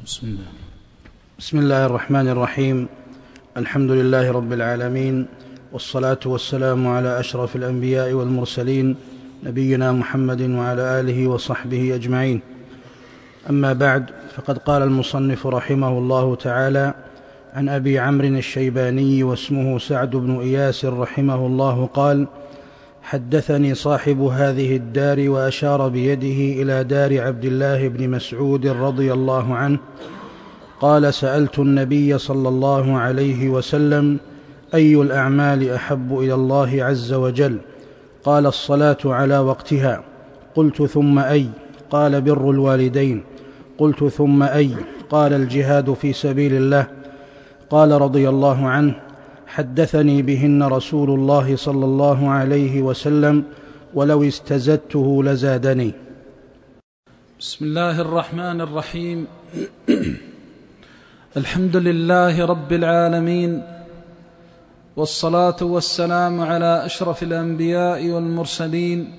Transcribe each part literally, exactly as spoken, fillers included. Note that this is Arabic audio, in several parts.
بسم الله بسم الله الرحمن الرحيم. الحمد لله رب العالمين، والصلاة والسلام على أشرف الأنبياء والمرسلين نبينا محمد وعلى آله وصحبه أجمعين. أما بعد، فقد قال المصنف رحمه الله تعالى عن أبي عمرو الشيباني واسمه سعد بن إياس رحمه الله قال: حدثني صاحب هذه الدار، وأشار بيده إلى دار عبد الله بن مسعود رضي الله عنه، قال: سألت النبي صلى الله عليه وسلم: أي الأعمال أحب إلى الله عز وجل؟ قال: الصلاة على وقتها. قلت: ثم أي؟ قال: بر الوالدين. قلت: ثم أي؟ قال: الجهاد في سبيل الله. قال رضي الله عنه: حدثني بهن رسول الله صلى الله عليه وسلم، ولو استزدته لزادني. بسم الله الرحمن الرحيم. الحمد لله رب العالمين، والصلاة والسلام على أشرف الأنبياء والمرسلين،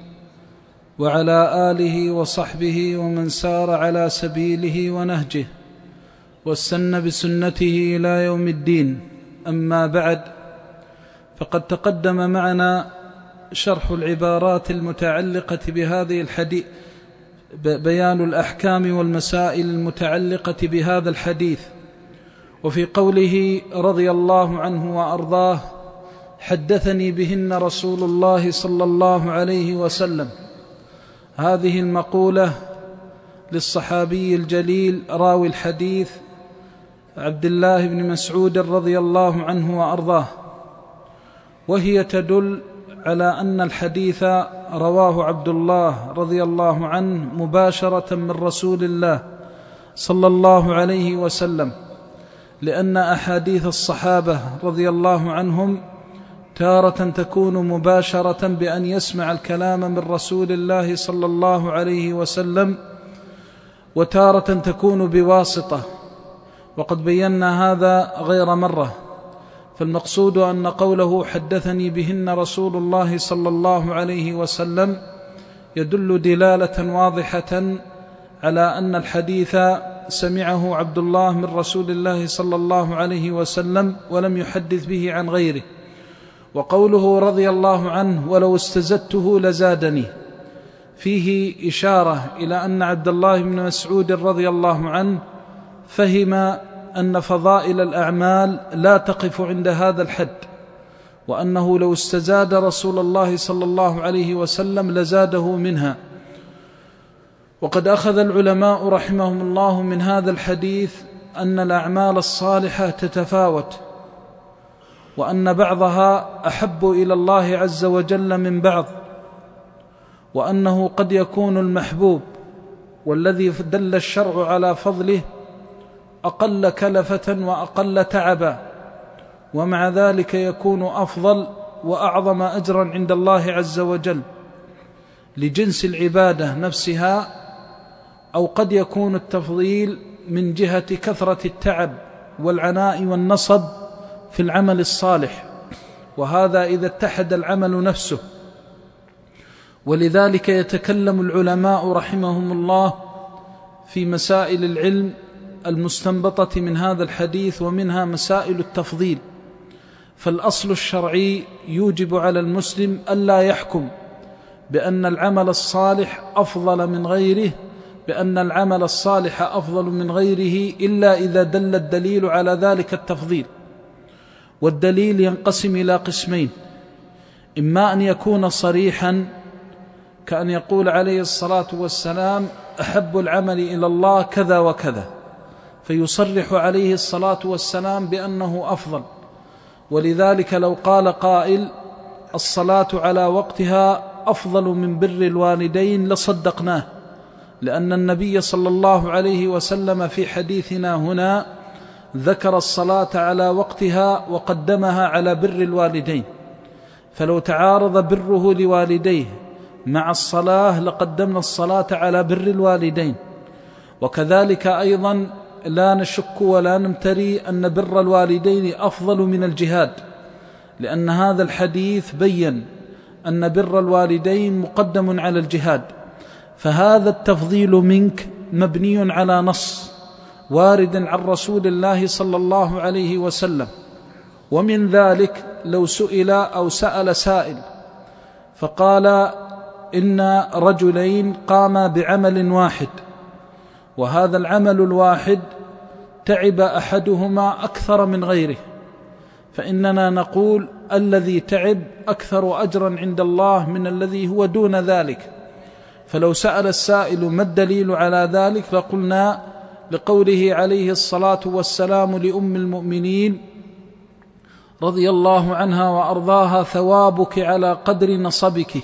وعلى آله وصحبه ومن سار على سبيله ونهجه واستنى بسنته إلى يوم الدين. أما بعد، فقد تقدم معنا شرح العبارات المتعلقة بهذه الحديث، بيان الأحكام والمسائل المتعلقة بهذا الحديث. وفي قوله رضي الله عنه وأرضاه: حدثني بهن رسول الله صلى الله عليه وسلم، هذه المقولة للصحابي الجليل راوي الحديث عبد الله بن مسعود رضي الله عنه وأرضاه، وهي تدل على أن الحديث رواه عبد الله رضي الله عنه مباشرة من رسول الله صلى الله عليه وسلم، لأن أحاديث الصحابة رضي الله عنهم تارة تكون مباشرة بأن يسمع الكلام من رسول الله صلى الله عليه وسلم، وتارة تكون بواسطة، وقد بينا هذا غير مرة. فالمقصود أن قوله حدثني بهن رسول الله صلى الله عليه وسلم يدل دلالة واضحة على أن الحديث سمعه عبد الله من رسول الله صلى الله عليه وسلم ولم يحدث به عن غيره. وقوله رضي الله عنه: ولو استزدته لزادني، فيه إشارة إلى أن عبد الله بن مسعود رضي الله عنه فهم أن فضائل الأعمال لا تقف عند هذا الحد، وأنه لو استزاد رسول الله صلى الله عليه وسلم لزاده منها. وقد أخذ العلماء رحمهم الله من هذا الحديث أن الأعمال الصالحة تتفاوت، وأن بعضها أحب إلى الله عز وجل من بعض، وأنه قد يكون المحبوب والذي دل الشرع على فضله أقل كلفة وأقل تعبا، ومع ذلك يكون أفضل وأعظم أجرا عند الله عز وجل لجنس العبادة نفسها، أو قد يكون التفضيل من جهة كثرة التعب والعناء والنصب في العمل الصالح، وهذا إذا اتحد العمل نفسه. ولذلك يتكلم العلماء رحمهم الله في مسائل العلم المستنبطة من هذا الحديث، ومنها مسائل التفضيل. فالأصل الشرعي يوجب على المسلم ألا يحكم بأن العمل الصالح أفضل من غيره بأن العمل الصالح أفضل من غيره إلا إذا دل الدليل على ذلك التفضيل. والدليل ينقسم إلى قسمين: إما أن يكون صريحا، كأن يقول عليه الصلاة والسلام: أحب العمل إلى الله كذا وكذا، فيصرح عليه الصلاة والسلام بأنه أفضل. ولذلك لو قال قائل: الصلاة على وقتها أفضل من بر الوالدين، لصدقناه، لأن النبي صلى الله عليه وسلم في حديثنا هنا ذكر الصلاة على وقتها وقدمها على بر الوالدين، فلو تعارض بره لوالديه مع الصلاة لقدمنا الصلاة على بر الوالدين. وكذلك أيضا لا نشك ولا نمتري أن بر الوالدين أفضل من الجهاد، لأن هذا الحديث بيّن أن بر الوالدين مقدم على الجهاد. فهذا التفضيل منك مبني على نص وارد عن رسول الله صلى الله عليه وسلم. ومن ذلك لو سئل أو سأل سائل فقال إن رجلين قاما بعمل واحد، وهذا العمل الواحد تعب أحدهما أكثر من غيره، فإننا نقول الذي تعب أكثر أجرا عند الله من الذي هو دون ذلك. فلو سأل السائل ما الدليل على ذلك لقلنا لقوله عليه الصلاة والسلام لأم المؤمنين رضي الله عنها وأرضاها: ثوابك على قدر نصبك،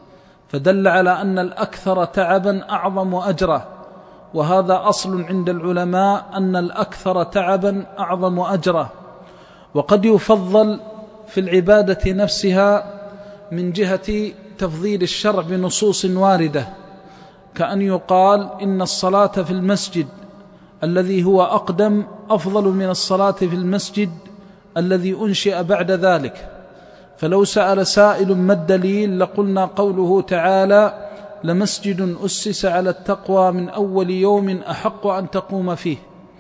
فدل على أن الأكثر تعبا أعظم أجرا، وهذا أصل عند العلماء أن الأكثر تعبا أعظم أجرا. وقد يفضل في العبادة نفسها من جهة تفضيل الشرع بنصوص واردة، كأن يقال إن الصلاة في المسجد الذي هو أقدم أفضل من الصلاة في المسجد الذي أنشئ بعد ذلك. فلو سأل سائل ما الدليل لقلنا قوله تعالى: لمسجد أسس على التقوى من أول يوم أحق أن تقوم فيه،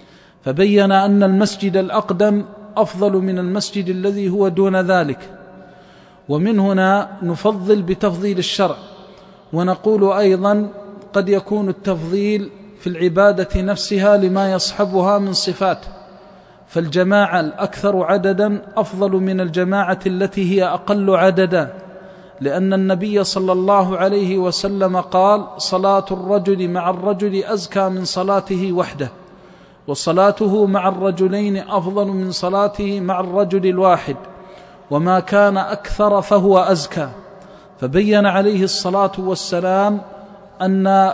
فبين أن المسجد الأقدم أفضل من المسجد الذي هو دون ذلك. ومن هنا نفضل بتفضيل الشرع. ونقول أيضا قد يكون التفضيل في العبادة نفسها لما يصحبها من صفات، فالجماعة الأكثر عددا أفضل من الجماعة التي هي أقل عددا، لأن النبي صلى الله عليه وسلم قال: صلاة الرجل مع الرجل أزكى من صلاته وحده، وصلاته مع الرجلين أفضل من صلاته مع الرجل الواحد، وما كان أكثر فهو أزكى. فبين عليه الصلاة والسلام أن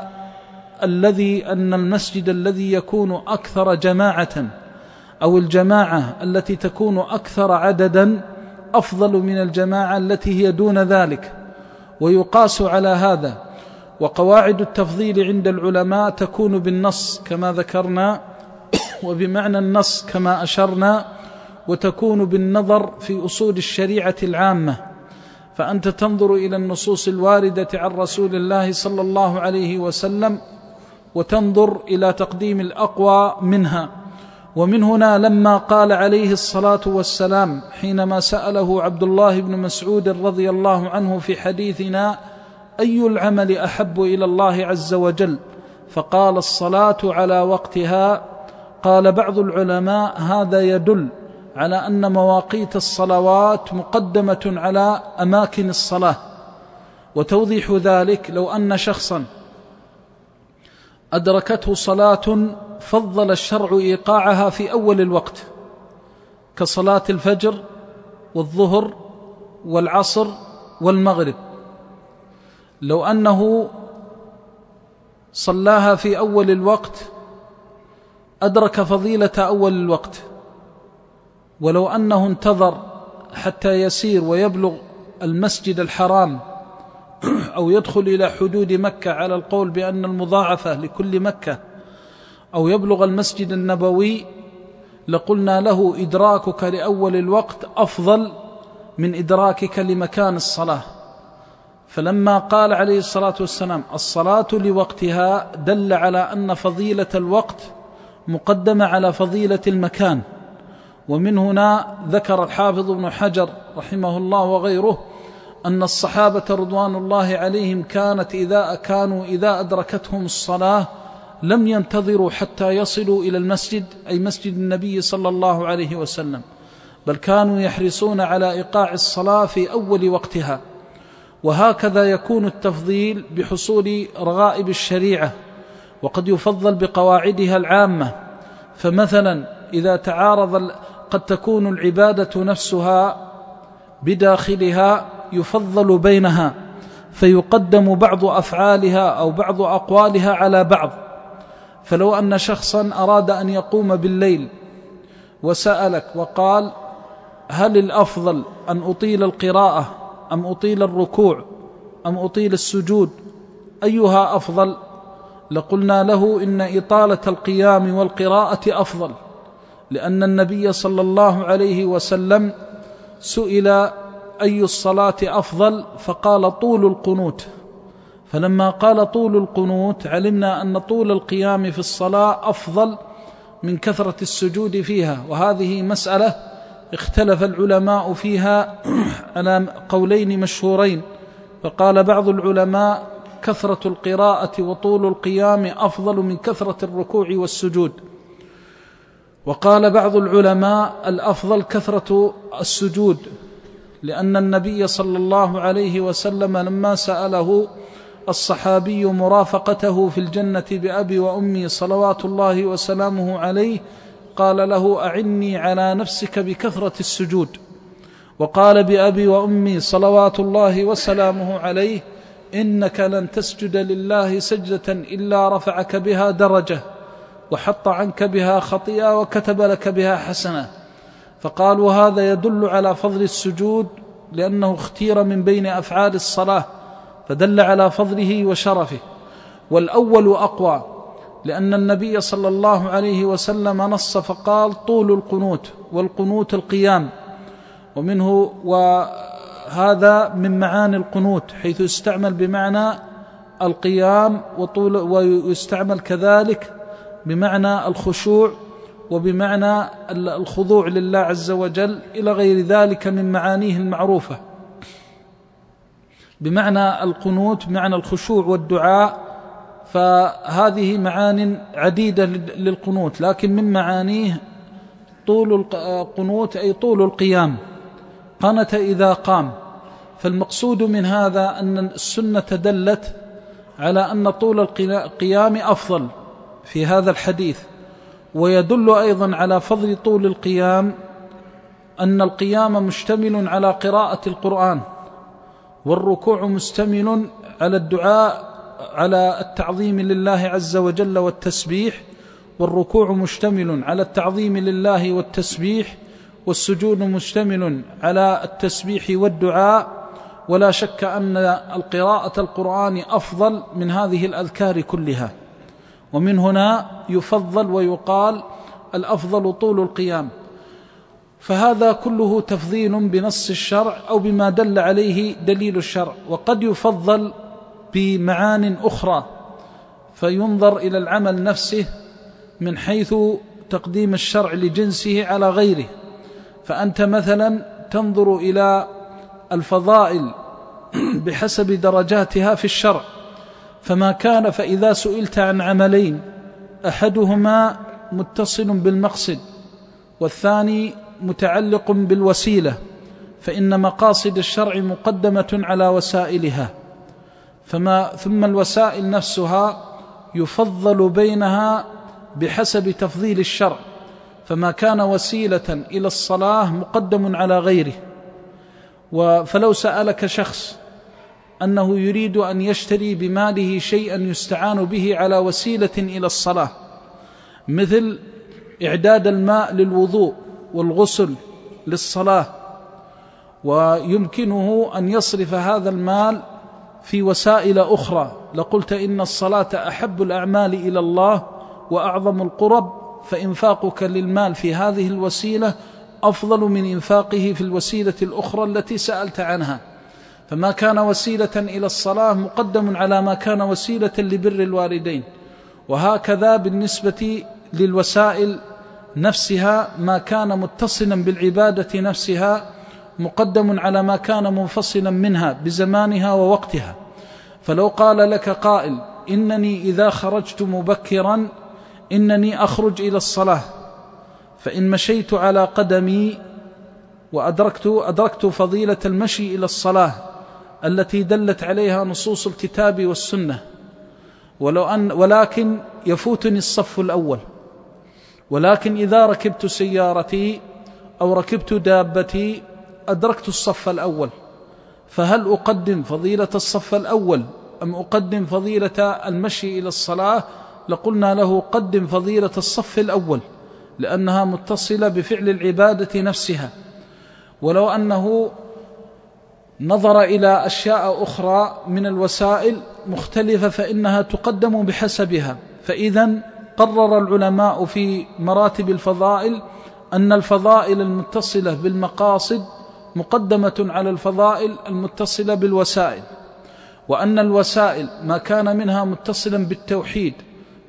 الذي أن المسجد الذي يكون أكثر جماعة أو الجماعة التي تكون أكثر عددا أفضل من الجماعة التي هي دون ذلك. ويقاس على هذا. وقواعد التفضيل عند العلماء تكون بالنص كما ذكرنا، وبمعنى النص كما أشرنا، وتكون بالنظر في أصول الشريعة العامة. فأنت تنظر إلى النصوص الواردة عن رسول الله صلى الله عليه وسلم وتنظر إلى تقديم الأقوى منها. ومن هنا لما قال عليه الصلاة والسلام حينما سأله عبد الله بن مسعود رضي الله عنه في حديثنا: أي العمل أحب إلى الله عز وجل؟ فقال: الصلاة على وقتها. قال بعض العلماء: هذا يدل على أن مواقيت الصلوات مقدمة على أماكن الصلاة. وتوضيح ذلك لو أن شخصا أدركته صلاة فضل الشرع إيقاعها في أول الوقت كصلاة الفجر والظهر والعصر والمغرب، لو أنه صلاها في أول الوقت أدرك فضيلة أول الوقت، ولو أنه انتظر حتى يسير ويبلغ المسجد الحرام أو يدخل إلى حدود مكة على القول بأن المضاعفة لكل مكة، أو يبلغ المسجد النبوي، لقلنا له إدراكك لأول الوقت أفضل من إدراكك لمكان الصلاة. فلما قال عليه الصلاة والسلام: الصلاة لوقتها، دل على أن فضيلة الوقت مقدمة على فضيلة المكان. ومن هنا ذكر الحافظ ابن حجر رحمه الله وغيره أن الصحابة رضوان الله عليهم كانت إذا كانوا إذا أدركتهم الصلاة لم ينتظروا حتى يصلوا إلى المسجد، أي مسجد النبي صلى الله عليه وسلم، بل كانوا يحرصون على إيقاع الصلاة في أول وقتها. وهكذا يكون التفضيل بحصول رغائب الشريعة، وقد يفضل بقواعدها العامة. فمثلا إذا تعارض، قد تكون العبادة نفسها بداخلها يفضل بينها، فيقدم بعض أفعالها أو بعض أقوالها على بعض. فلو أن شخصا أراد أن يقوم بالليل وسألك وقال: هل الأفضل أن أطيل القراءة أم أطيل الركوع أم أطيل السجود، أيها أفضل؟ لقلنا له إن إطالة القيام والقراءة أفضل، لأن النبي صلى الله عليه وسلم سئل أي الصلاة أفضل فقال: طول القنوت. فلما قال طول القنوت علمنا أن طول القيام في الصلاة أفضل من كثرة السجود فيها، وهذه مسألة اختلف العلماء فيها على قولين مشهورين. فقال بعض العلماء كثرة القراءة وطول القيام أفضل من كثرة الركوع والسجود، وقال بعض العلماء الأفضل كثرة السجود، لأن النبي صلى الله عليه وسلم لما سأله الصحابي مرافقته في الجنة بأبي وأمي صلوات الله وسلامه عليه قال له أعني على نفسك بكثرة السجود، وقال بأبي وأمي صلوات الله وسلامه عليه إنك لن تسجد لله سجدة إلا رفعك بها درجة وحط عنك بها خطيئة وكتب لك بها حسنة. فقالوا هذا يدل على فضل السجود، لأنه اختير من بين أفعال الصلاة فدل على فضله وشرفه. والأول أقوى، لأن النبي صلى الله عليه وسلم نص فقال طول القنوت، والقنوت القيام، ومنه وهذا من معاني القنوت حيث يستعمل بمعنى القيام وطول، ويستعمل كذلك بمعنى الخشوع وبمعنى الخضوع لله عز وجل إلى غير ذلك من معانيه المعروفة. بمعنى القنوت بمعنى الخشوع والدعاء، فهذه معان عديدة للقنوت، لكن من معانيه طول القنوت أي طول القيام، قنت إذا قام. فالمقصود من هذا أن السنة دلت على أن طول القيام أفضل في هذا الحديث. ويدل أيضا على فضل طول القيام أن القيام مشتمل على قراءة القرآن، والركوع مشتمل على الدعاء على التعظيم لله عز وجل والتسبيح، والركوع مشتمل على التعظيم لله والتسبيح، والسجود مشتمل على التسبيح والدعاء. ولا شك أن القراءة القرآن أفضل من هذه الأذكار كلها، ومن هنا يفضل ويقال الأفضل طول القيام. فهذا كله تفضيل بنص الشرع أو بما دل عليه دليل الشرع. وقد يفضل بمعان أخرى فينظر إلى العمل نفسه من حيث تقديم الشرع لجنسه على غيره. فأنت مثلا تنظر إلى الفضائل بحسب درجاتها في الشرع، فما كان فإذا سئلت عن عملين أحدهما متصل بالمقصد والثاني متعلق بالوسيلة، فإن مقاصد الشرع مقدمة على وسائلها، فما ثم الوسائل نفسها يفضل بينها بحسب تفضيل الشرع. فما كان وسيلة إلى الصلاة مقدم على غيره. فلو سألك شخص أنه يريد أن يشتري بماله شيئا يستعان به على وسيلة إلى الصلاة، مثل إعداد الماء للوضوء والغسل للصلاة، ويمكنه أن يصرف هذا المال في وسائل أخرى، لقلت إن الصلاة أحب الأعمال إلى الله وأعظم القرب، فإنفاقك للمال في هذه الوسيلة أفضل من إنفاقه في الوسيلة الأخرى التي سألت عنها. فما كان وسيلة إلى الصلاة مقدم على ما كان وسيلة لبر الوالدين. وهكذا بالنسبة للوسائل نفسها، ما كان متصلا بالعبادة نفسها مقدم على ما كان منفصلا منها بزمانها ووقتها. فلو قال لك قائل إنني إذا خرجت مبكرا إنني أخرج إلى الصلاة، فإن مشيت على قدمي وأدركت أدركت فضيلة المشي إلى الصلاة التي دلت عليها نصوص الكتاب والسنة، ولو أن ولكن يفوتني الصف الأول، ولكن إذا ركبت سيارتي أو ركبت دابتي أدركت الصف الأول، فهل أقدم فضيلة الصف الأول أم أقدم فضيلة المشي إلى الصلاة؟ لقلنا له قدم فضيلة الصف الأول، لأنها متصلة بفعل العبادة نفسها. ولو أنه نظر إلى أشياء أخرى من الوسائل مختلفة فإنها تقدم بحسبها. فإذا قرر العلماء في مراتب الفضائل أن الفضائل المتصلة بالمقاصد مقدمة على الفضائل المتصلة بالوسائل، وأن الوسائل ما كان منها متصلا بالتوحيد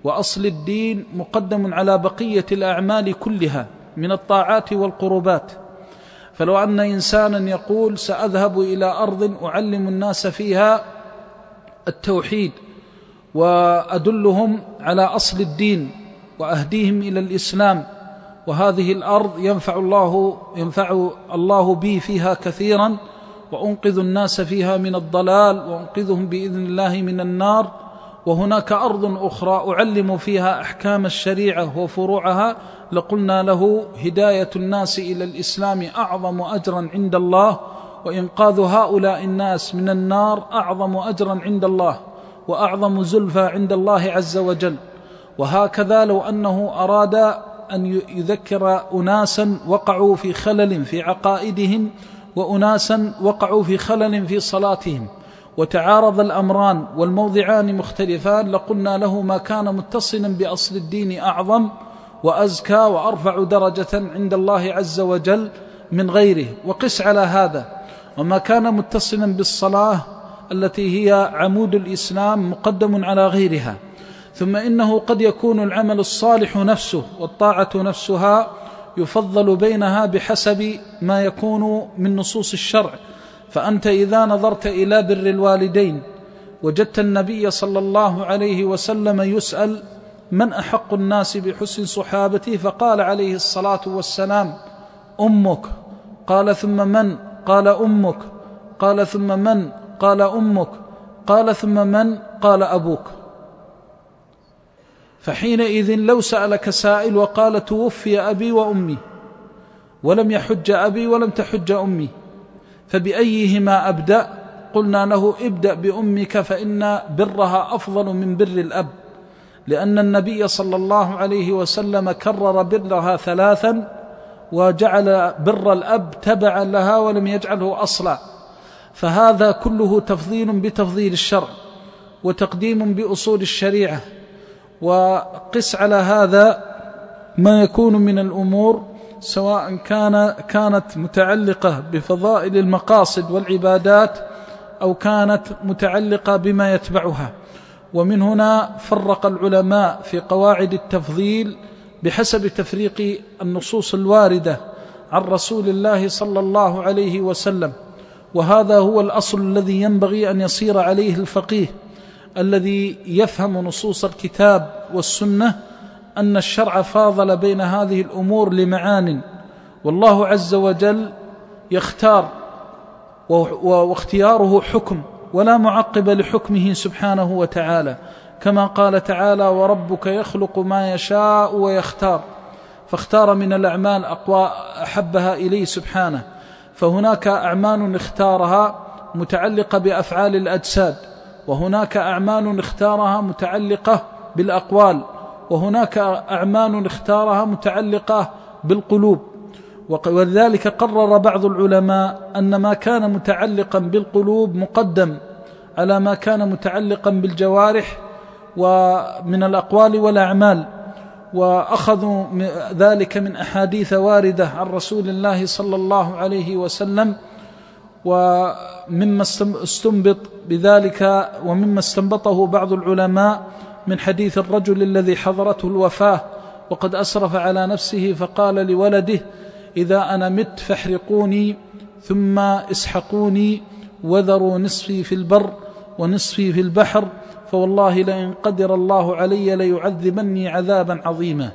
وأصل الدين مقدم على بقية الأعمال كلها من الطاعات والقربات. فلو أن إنسانا يقول سأذهب إلى أرض أعلم الناس فيها التوحيد وأدلهم على أصل الدين وأهديهم إلى الإسلام، وهذه الأرض ينفع الله ينفع الله بي فيها كثيرا، وأنقذ الناس فيها من الضلال وأنقذهم بإذن الله من النار، وهناك أرض أخرى أعلم فيها أحكام الشريعة وفروعها، لقلنا له هداية الناس إلى الإسلام أعظم أجرا عند الله، وإنقاذ هؤلاء الناس من النار أعظم أجرا عند الله وأعظم زلفى عند الله عز وجل. وهكذا لو أنه أراد أن يذكر أناسا وقعوا في خلل في عقائدهم وأناسا وقعوا في خلل في صلاتهم وتعارض الأمران والموضعان مختلفان، لقلنا له ما كان متصلا بأصل الدين أعظم وأزكى وأرفع درجة عند الله عز وجل من غيره. وقس على هذا وما كان متصلا بالصلاة التي هي عمود الإسلام مقدم على غيرها. ثم إنه قد يكون العمل الصالح نفسه والطاعة نفسها يفضل بينها بحسب ما يكون من نصوص الشرع. فأنت إذا نظرت إلى بر الوالدين وجدت النبي صلى الله عليه وسلم يسأل من أحق الناس بحسن صحابتي، فقال عليه الصلاة والسلام أمك، قال ثم من؟ قال أمك، قال ثم من؟ قال أمك، قال ثم من؟ قال أبوك. فحينئذ لو سألك سائل وقال توفي أبي وأمي ولم يحج أبي ولم تحج أمي، فبأيهما أبدأ؟ قلنا له ابدأ بأمك، فإن برها أفضل من بر الأب، لأن النبي صلى الله عليه وسلم كرر برها ثلاثا وجعل بر الأب تبعا لها ولم يجعله أصلا. فهذا كله تفضيل بتفضيل الشرع وتقديم بأصول الشريعة. وقس على هذا ما يكون من الأمور سواء كان كانت متعلقة بفضائل المقاصد والعبادات أو كانت متعلقة بما يتبعها. ومن هنا فرق العلماء في قواعد التفضيل بحسب تفريق النصوص الواردة عن رسول الله صلى الله عليه وسلم. وهذا هو الأصل الذي ينبغي أن يصير عليه الفقيه الذي يفهم نصوص الكتاب والسنة، أن الشرع فاضل بين هذه الأمور لمعان، والله عز وجل يختار واختياره حكم ولا معقب لحكمه سبحانه وتعالى، كما قال تعالى وربك يخلق ما يشاء ويختار، فاختار من الأعمال أقوى أحبها إليه سبحانه. فهناك أعمال اختارها متعلقة بأفعال الأجساد، وهناك أعمال اختارها متعلقة بالأقوال، وهناك أعمال اختارها متعلقة بالقلوب. ولذلك قرر بعض العلماء أن ما كان متعلقا بالقلوب مقدم على ما كان متعلقا بالجوارح ومن الأقوال والأعمال، وأخذوا ذلك من أحاديث واردة عن رسول الله صلى الله عليه وسلم. ومما استنبط بذلك ومما استنبطه بعض العلماء من حديث الرجل الذي حضرته الوفاة وقد أسرف على نفسه فقال لولده إذا أنا مت فاحرقوني ثم اسحقوني وذروا نصفي في البر ونصفي في البحر، فوالله لئن قدر الله علي ليعذبني عذابا عظيما.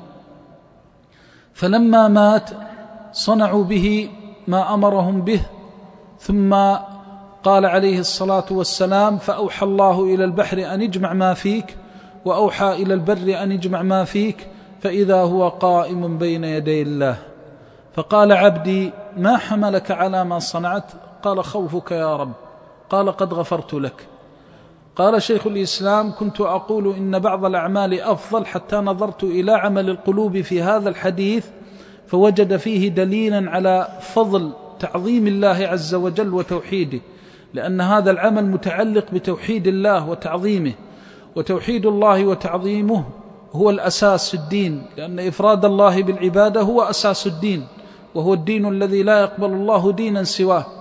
فلما مات صنعوا به ما أمرهم به، ثم قال عليه الصلاة والسلام فأوحى الله إلى البحر أن اجمع ما فيك، وأوحى إلى البر أن اجمع ما فيك، فإذا هو قائم بين يدي الله. فقال عبدي ما حملك على ما صنعت؟ قال خوفك يا رب. قال قد غفرت لك. قال شيخ الإسلام كنت أقول إن بعض الأعمال أفضل حتى نظرت إلى عمل القلوب في هذا الحديث فوجد فيه دليلا على فضل تعظيم الله عز وجل وتوحيده، لأن هذا العمل متعلق بتوحيد الله وتعظيمه، وتوحيد الله وتعظيمه هو الأساس في الدين، لأن إفراد الله بالعبادة هو أساس الدين، وهو الدين الذي لا يقبل الله دينا سواه.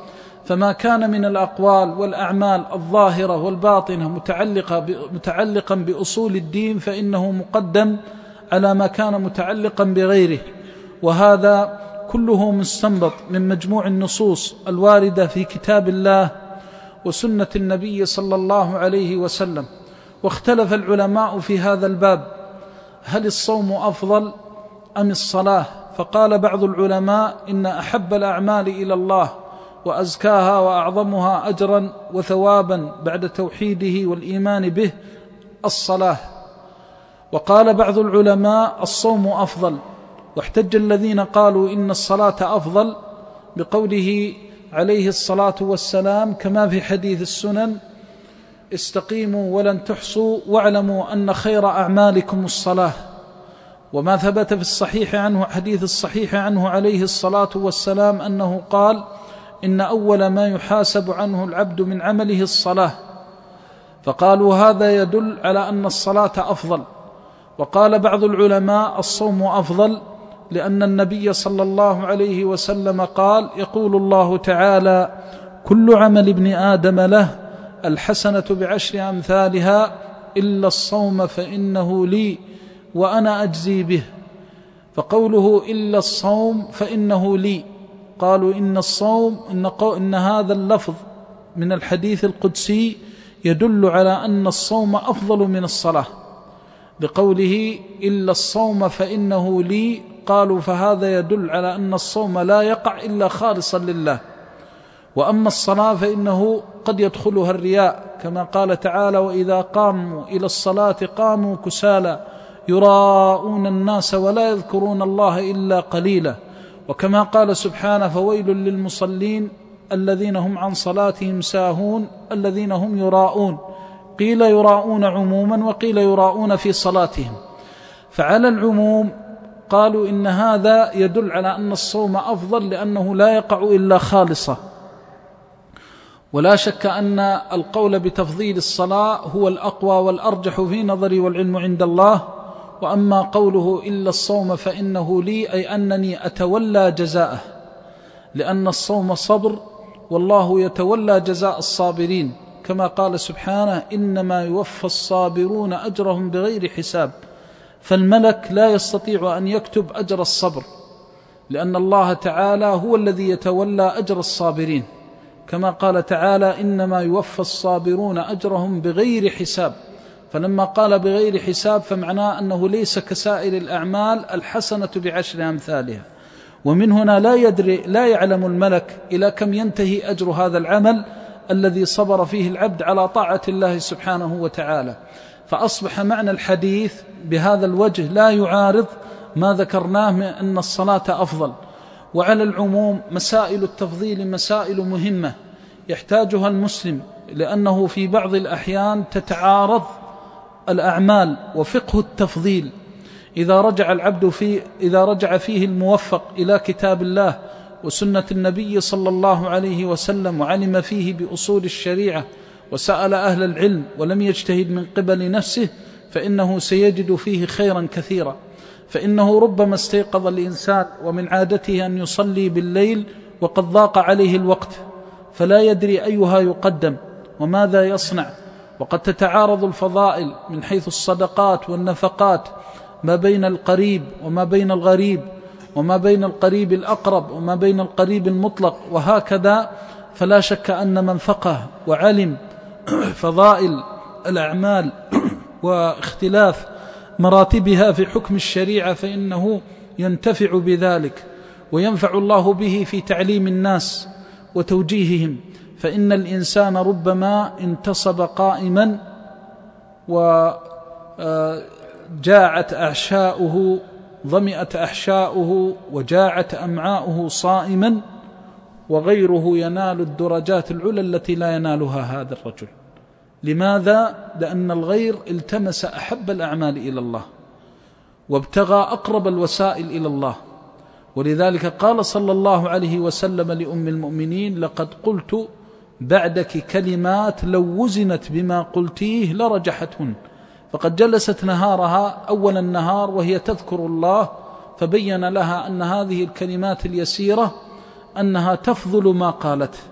فما كان من الأقوال والأعمال الظاهرة والباطنة متعلقة متعلقا بأصول الدين فإنه مقدم على ما كان متعلقا بغيره، وهذا كله مستنبط من مجموع النصوص الواردة في كتاب الله وسنة النبي صلى الله عليه وسلم. واختلف العلماء في هذا الباب، هل الصوم أفضل أم الصلاة؟ فقال بعض العلماء إن أحب الأعمال إلى الله وأزكاها وأعظمها أجرا وثوابا بعد توحيده والإيمان به الصلاة. وقال بعض العلماء الصوم أفضل، واحتج الذين قالوا إن الصلاة أفضل بقوله عليه الصلاة والسلام كما في حديث السنن: استقيموا ولن تحصوا واعلموا أن خير أعمالكم الصلاة. وما ثبت في الصحيح عنه حديث الصحيح عنه عليه الصلاة والسلام أنه قال: إن أول ما يحاسب عنه العبد من عمله الصلاة. فقالوا هذا يدل على أن الصلاة أفضل. وقال بعض العلماء الصوم أفضل لأن النبي صلى الله عليه وسلم قال: يقول الله تعالى: كل عمل ابن آدم له الحسنة بعشر أمثالها إلا الصوم فإنه لي وأنا أجزي به. فقوله إلا الصوم فإنه لي، قالوا إن الصوم إن, إن هذا اللفظ من الحديث القدسي يدل على أن الصوم أفضل من الصلاة، بقوله إلا الصوم فإنه لي. قالوا فهذا يدل على أن الصوم لا يقع إلا خالصا لله. وأما الصلاة فإنه قد يدخلها الرياء، كما قال تعالى: وإذا قاموا إلى الصلاة قاموا كسالى يراءون الناس ولا يذكرون الله إلا قليلا. وكما قال سبحانه: فويل للمصلين الذين هم عن صلاتهم ساهون الذين هم يراءون. قيل يراءون عموما وقيل يراءون في صلاتهم. فعلى العموم قالوا إن هذا يدل على أن الصوم أفضل لأنه لا يقع إلا خالصة. ولا شك أن القول بتفضيل الصلاة هو الأقوى والأرجح في نظري والعلم عند الله. وأما قوله إلا الصوم فإنه لي، أي أنني أتولى جزاءه، لأن الصوم صبر والله يتولى جزاء الصابرين، كما قال سبحانه: إنما يوفى الصابرون أجرهم بغير حساب. فالملك لا يستطيع أن يكتب أجر الصبر، لأن الله تعالى هو الذي يتولى أجر الصابرين، كما قال تعالى: إنما يوفى الصابرون أجرهم بغير حساب. فلما قال بغير حساب فمعناه أنه ليس كسائر الأعمال الحسنة بعشر أمثالها. ومن هنا لا يدري لا يعلم الملك إلى كم ينتهي أجر هذا العمل الذي صبر فيه العبد على طاعة الله سبحانه وتعالى. فأصبح معنى الحديث بهذا الوجه لا يعارض ما ذكرناه من أن الصلاة أفضل. وعلى العموم مسائل التفضيل مسائل مهمة يحتاجها المسلم، لأنه في بعض الأحيان تتعارض الأعمال وفقه التفضيل. إذا رجع العبد فيه إذا رجع فيه الموفق إلى كتاب الله وسنة النبي صلى الله عليه وسلم وعلم فيه بأصول الشريعة وسأل أهل العلم ولم يجتهد من قبل نفسه، فإنه سيجد فيه خيرا كثيرا. فإنه ربما استيقظ الإنسان ومن عادته أن يصلي بالليل وقد ضاق عليه الوقت، فلا يدري أيها يقدم وماذا يصنع. وقد تتعارض الفضائل من حيث الصدقات والنفقات ما بين القريب وما بين الغريب، وما بين القريب الأقرب وما بين القريب المطلق، وهكذا. فلا شك أن من فقه وعلم فضائل الأعمال واختلاف مراتبها في حكم الشريعة فإنه ينتفع بذلك، وينفع الله به في تعليم الناس وتوجيههم. فإن الإنسان ربما انتصب قائما وجاعت أحشاؤه ظمئت أحشاؤه وجاعت أمعاؤه صائما، وغيره ينال الدرجات العلى التي لا ينالها هذا الرجل. لماذا؟ لأن الغير التمس أحب الأعمال إلى الله وابتغى أقرب الوسائل إلى الله. ولذلك قال صلى الله عليه وسلم لأم المؤمنين: لقد قلت بعدك كلمات لو وزنت بما قلتيه لرجحتهن. فقد جلست نهارها أول النهار وهي تذكر الله، فبين لها أن هذه الكلمات اليسيرة أنها تفضل ما قالت.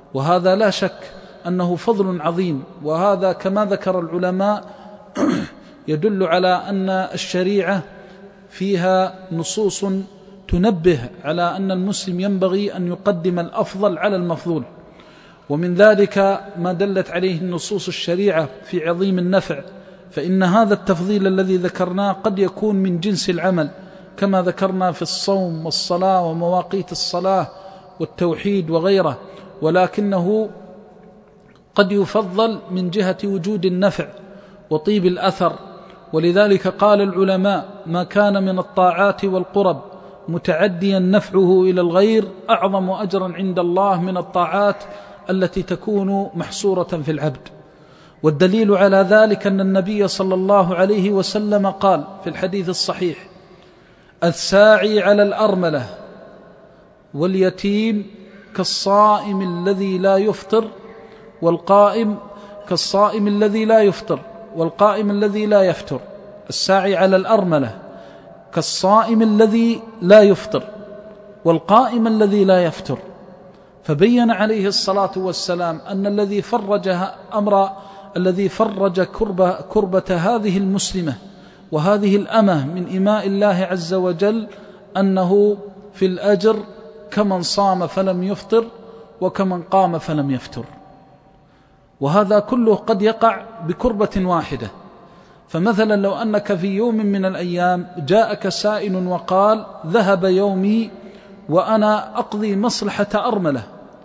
وهذا لا شك أنه فضل عظيم. وهذا كما ذكر العلماء يدل على أن الشريعة فيها نصوص تنبه على أن المسلم ينبغي أن يقدم الأفضل على المفضول، ومن ذلك ما دلت عليه النصوص الشريعة في عظيم النفع، فإن هذا التفضيل الذي ذكرناه قد يكون من جنس العمل كما ذكرنا في الصوم والصلاة ومواقيت الصلاة والتوحيد وغيره، ولكنه قد يفضل من جهة وجود النفع وطيب الأثر. ولذلك قال العلماء: ما كان من الطاعات والقرب متعديا نفعه إلى الغير أعظم أجرا عند الله من الطاعات التي تكون محصورة في العبد. والدليل على ذلك أن النبي صلى الله عليه وسلم قال في الحديث الصحيح: الساعي على الأرملة واليتيم كالصائم الذي لا يفطر والقائم كالصائم الذي لا يفطر والقائم الذي لا يفتر. الساعي على الأرملة كالصائم الذي لا يفطر والقائم الذي لا يفتر. فبين عليه الصلاة والسلام أن الذي فرج أمر الذي فرج كربة, كربة هذه المسلمة وهذه الأمة من إماء الله عز وجل أنه في الأجر كمن صام فلم يفطر وكمن قام فلم يفتر. وهذا كله قد يقع بكربة واحدة. فمثلا لو أنك في يوم من الأيام جاءك سائل وقال: ذهب يومي وأنا أقضي مصلحة أرملة،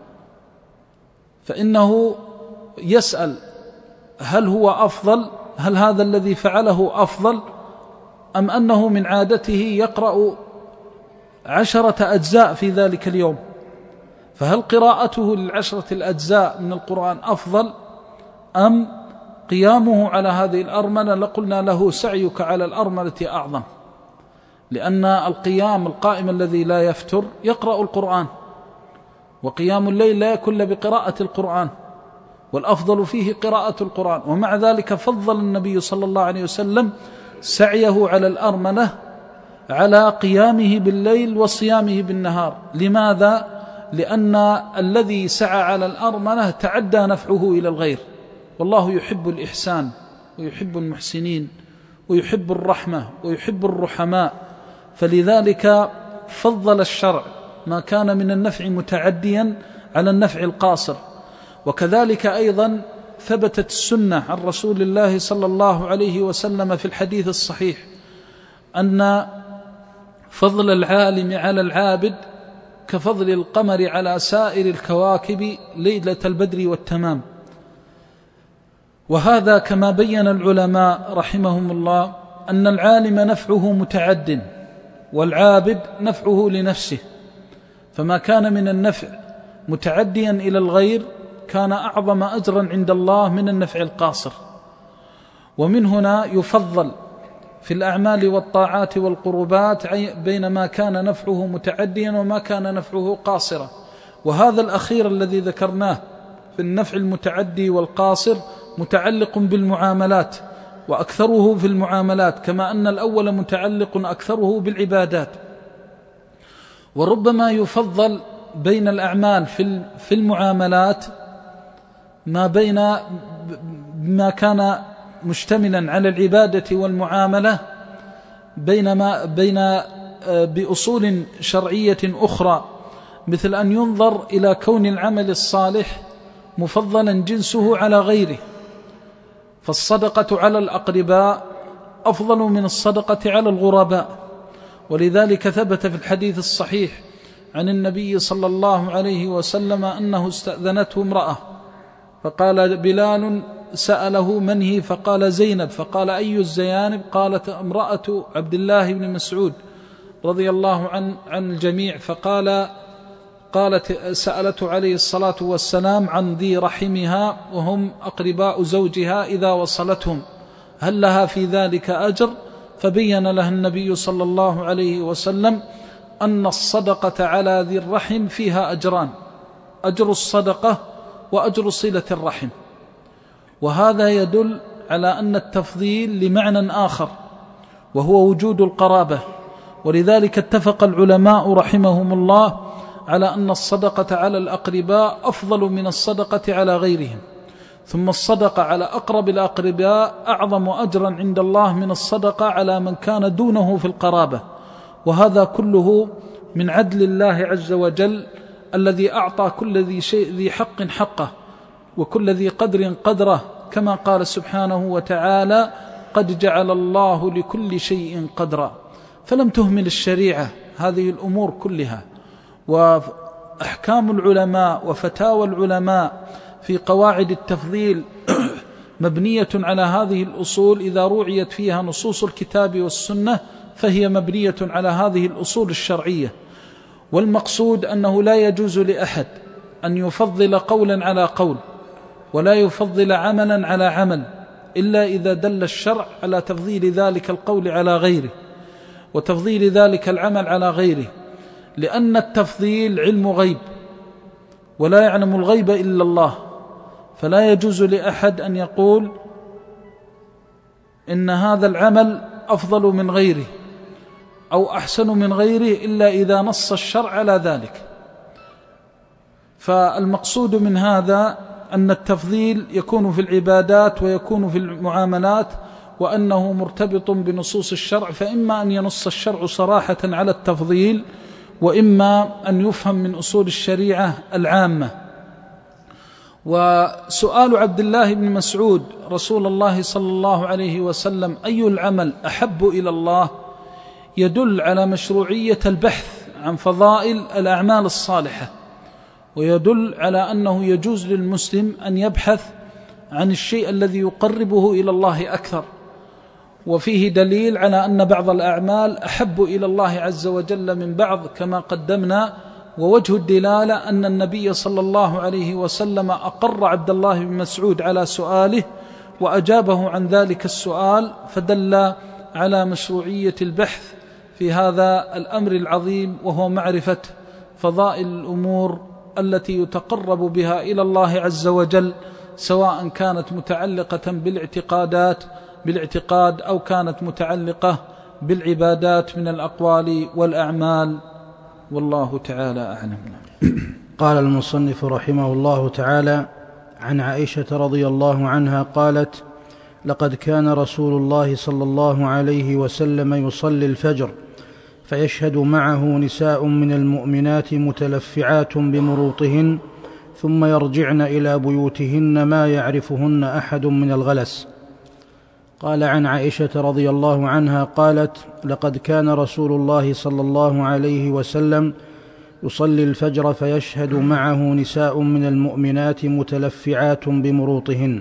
فإنه يسأل: هل هو أفضل؟ هل هذا الذي فعله أفضل؟ أم أنه من عادته يقرأ عشرة أجزاء في ذلك اليوم؟ فهل قراءته للعشرة الأجزاء من القرآن أفضل أم قيامه على هذه الأرملة؟ لقلنا له: سعيك على الأرملة أعظم، لأن القيام القائم الذي لا يفتر يقرأ القرآن، وقيام الليل لا يكون إلا بقراءة القرآن، والأفضل فيه قراءة القرآن. ومع ذلك فضل النبي صلى الله عليه وسلم سعيه على الأرملة على قيامه بالليل وصيامه بالنهار. لماذا؟ لأن الذي سعى على الأرملة تعدى نفعه إلى الغير، والله يحب الإحسان ويحب المحسنين ويحب الرحمة ويحب الرحماء، فلذلك فضل الشرع ما كان من النفع متعديا على النفع القاصر. وكذلك أيضا ثبتت السنة عن رسول الله صلى الله عليه وسلم في الحديث الصحيح أن فضل العالم على العابد كفضل القمر على سائر الكواكب ليلة البدر والتمام. وهذا كما بين العلماء رحمهم الله أن العالم نفعه متعد والعابد نفعه لنفسه، فما كان من النفع متعديا إلى الغير كان أعظم أجرا عند الله من النفع القاصر. ومن هنا يفضل في الأعمال والطاعات والقربات بين ما كان نفعه متعديا وما كان نفعه قاصرا. وهذا الأخير الذي ذكرناه في النفع المتعدي والقاصر متعلق بالمعاملات، وأكثره في المعاملات، كما أن الأول متعلق أكثره بالعبادات. وربما يفضل بين الأعمال في المعاملات ما بين ما كان مشتملا على العبادة والمعاملة بينما بين بأصول شرعية أخرى، مثل أن ينظر إلى كون العمل الصالح مفضلا جنسه على غيره، فالصدقة على الأقرباء أفضل من الصدقة على الغرباء. ولذلك ثبت في الحديث الصحيح عن النبي صلى الله عليه وسلم أنه استأذنته امرأة، فقال بلال سأله من هي؟ فقال زينب. فقال أي الزيانب؟ قالت امرأة عبد الله بن مسعود رضي الله عن عن الجميع. فقال قالت سألته عليه الصلاة والسلام عن ذي رحمها وهم أقرباء زوجها إذا وصلتهم، هل لها في ذلك أجر؟ فبين لها النبي صلى الله عليه وسلم أن الصدقة على ذي الرحم فيها أجران: أجر الصدقة وأجر صلة الرحم. وهذا يدل على أن التفضيل لمعنى آخر وهو وجود القرابة. ولذلك اتفق العلماء رحمهم الله على أن الصدقة على الأقرباء أفضل من الصدقة على غيرهم، ثم الصدقة على أقرب الأقرباء أعظم أجرا عند الله من الصدقة على من كان دونه في القرابة. وهذا كله من عدل الله عز وجل الذي أعطى كل ذي شيء ذي حق حقه وكل ذي قدر قدره، كما قال سبحانه وتعالى: قد جعل الله لكل شيء قدرا. فلم تهمل الشريعة هذه الأمور كلها، وأحكام العلماء وفتاوى العلماء في قواعد التفضيل مبنية على هذه الأصول. إذا رعيت فيها نصوص الكتاب والسنة فهي مبنية على هذه الأصول الشرعية. والمقصود أنه لا يجوز لأحد أن يفضل قولا على قول ولا يفضل عملا على عمل إلا إذا دل الشرع على تفضيل ذلك القول على غيره وتفضيل ذلك العمل على غيره، لأن التفضيل علم غيب ولا يعلم الغيب إلا الله، فلا يجوز لأحد أن يقول إن هذا العمل أفضل من غيره أو أحسن من غيره إلا إذا نص الشرع على ذلك. فالمقصود من هذا أن التفضيل يكون في العبادات ويكون في المعاملات، وأنه مرتبط بنصوص الشرع، فإما أن ينص الشرع صراحة على التفضيل وإما أن يفهم من أصول الشريعة العامة. وسؤال عبد الله بن مسعود رسول الله صلى الله عليه وسلم: أي العمل أحب إلى الله؟ يدل على مشروعية البحث عن فضائل الأعمال الصالحة، ويدل على أنه يجوز للمسلم أن يبحث عن الشيء الذي يقربه إلى الله أكثر. وفيه دليل على أن بعض الأعمال أحب إلى الله عز وجل من بعض كما قدمنا. ووجه الدلالة أن النبي صلى الله عليه وسلم أقر عبد الله بن مسعود على سؤاله وأجابه عن ذلك السؤال، فدل على مشروعية البحث في هذا الأمر العظيم، وهو معرفة فضائل الأمور التي يتقرب بها إلى الله عز وجل، سواء كانت متعلقة بالاعتقادات بالاعتقاد أو كانت متعلقة بالعبادات من الأقوال والأعمال، والله تعالى أعلم. قال المصنف رحمه الله تعالى: عن عائشة رضي الله عنها قالت: لقد كان رسول الله صلى الله عليه وسلم يصلي الفجر فيشهد معه نساء من المؤمنات متلفعات بمروطهن ثم يرجعن إلى بيوتهن ما يعرفهن أحد من الغلس. قال عن عائشة رضي الله عنها قالت: لقد كان رسول الله صلى الله عليه وسلم يصلي الفجر فيشهد معه نساء من المؤمنات متلفعات بمروطهن.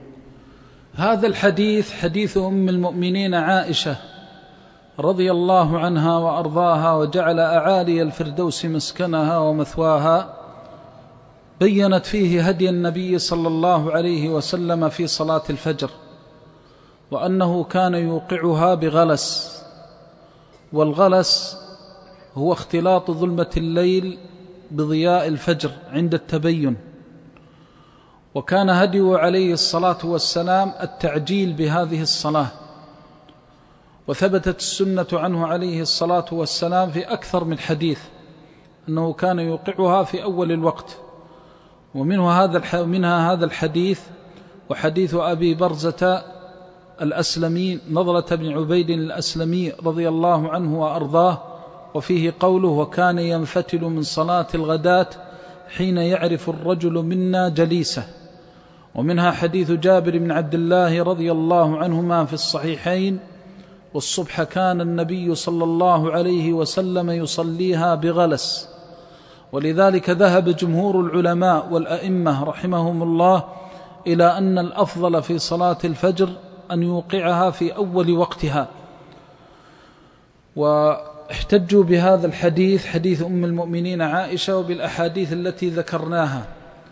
هذا الحديث حديث أم المؤمنين عائشة رضي الله عنها وأرضاها وجعل أعالي الفردوس مسكنها ومثواها، بيّنت فيه هدي النبي صلى الله عليه وسلم في صلاة الفجر، وأنه كان يوقعها بغلس، والغلس هو اختلاط ظلمة الليل بضياء الفجر عند التبين. وكان هديه عليه الصلاة والسلام التعجيل بهذه الصلاة، وثبتت السنة عنه عليه الصلاة والسلام في أكثر من حديث أنه كان يوقعها في أول الوقت. ومنها هذا منها هذا الحديث وحديث أبي برزة الأسلمي نضرة بن عبيد الأسلمي رضي الله عنه وأرضاه، وفيه قوله: وكان ينفتل من صلاة الغداة حين يعرف الرجل منا جليسه. ومنها حديث جابر بن عبد الله رضي الله عنهما في الصحيحين: والصبح كان النبي صلى الله عليه وسلم يصليها بغلس. ولذلك ذهب جمهور العلماء والأئمة رحمهم الله إلى أن الأفضل في صلاة الفجر أن يوقعها في أول وقتها، واحتجوا بهذا الحديث حديث أم المؤمنين عائشة وبالأحاديث التي ذكرناها.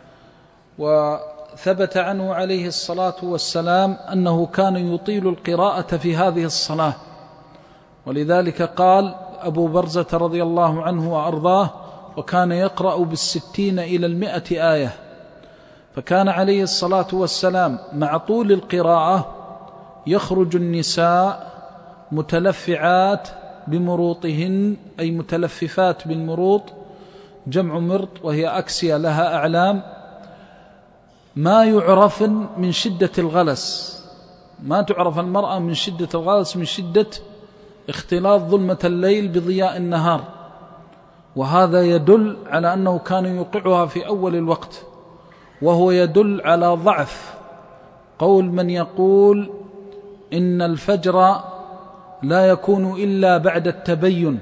وثبت عنه عليه الصلاة والسلام أنه كان يطيل القراءة في هذه الصلاة، ولذلك قال أبو برزة رضي الله عنه وأرضاه: وكان يقرأ بالستين إلى المئة آية. فكان عليه الصلاة والسلام مع طول القراءة يخرج النساء متلفعات بمروطهن، أي متلففات بالمروط، جمع مرط، وهي أكسية لها أعلام، ما يعرف من شدة الغلس، ما تعرف المرأة من شدة الغلس، من شدة اختلاط ظلمة الليل بضياء النهار. وهذا يدل على أنه كان يوقعها في أول الوقت، وهو يدل على ضعف قول من يقول إن الفجر لا يكون إلا بعد التبين،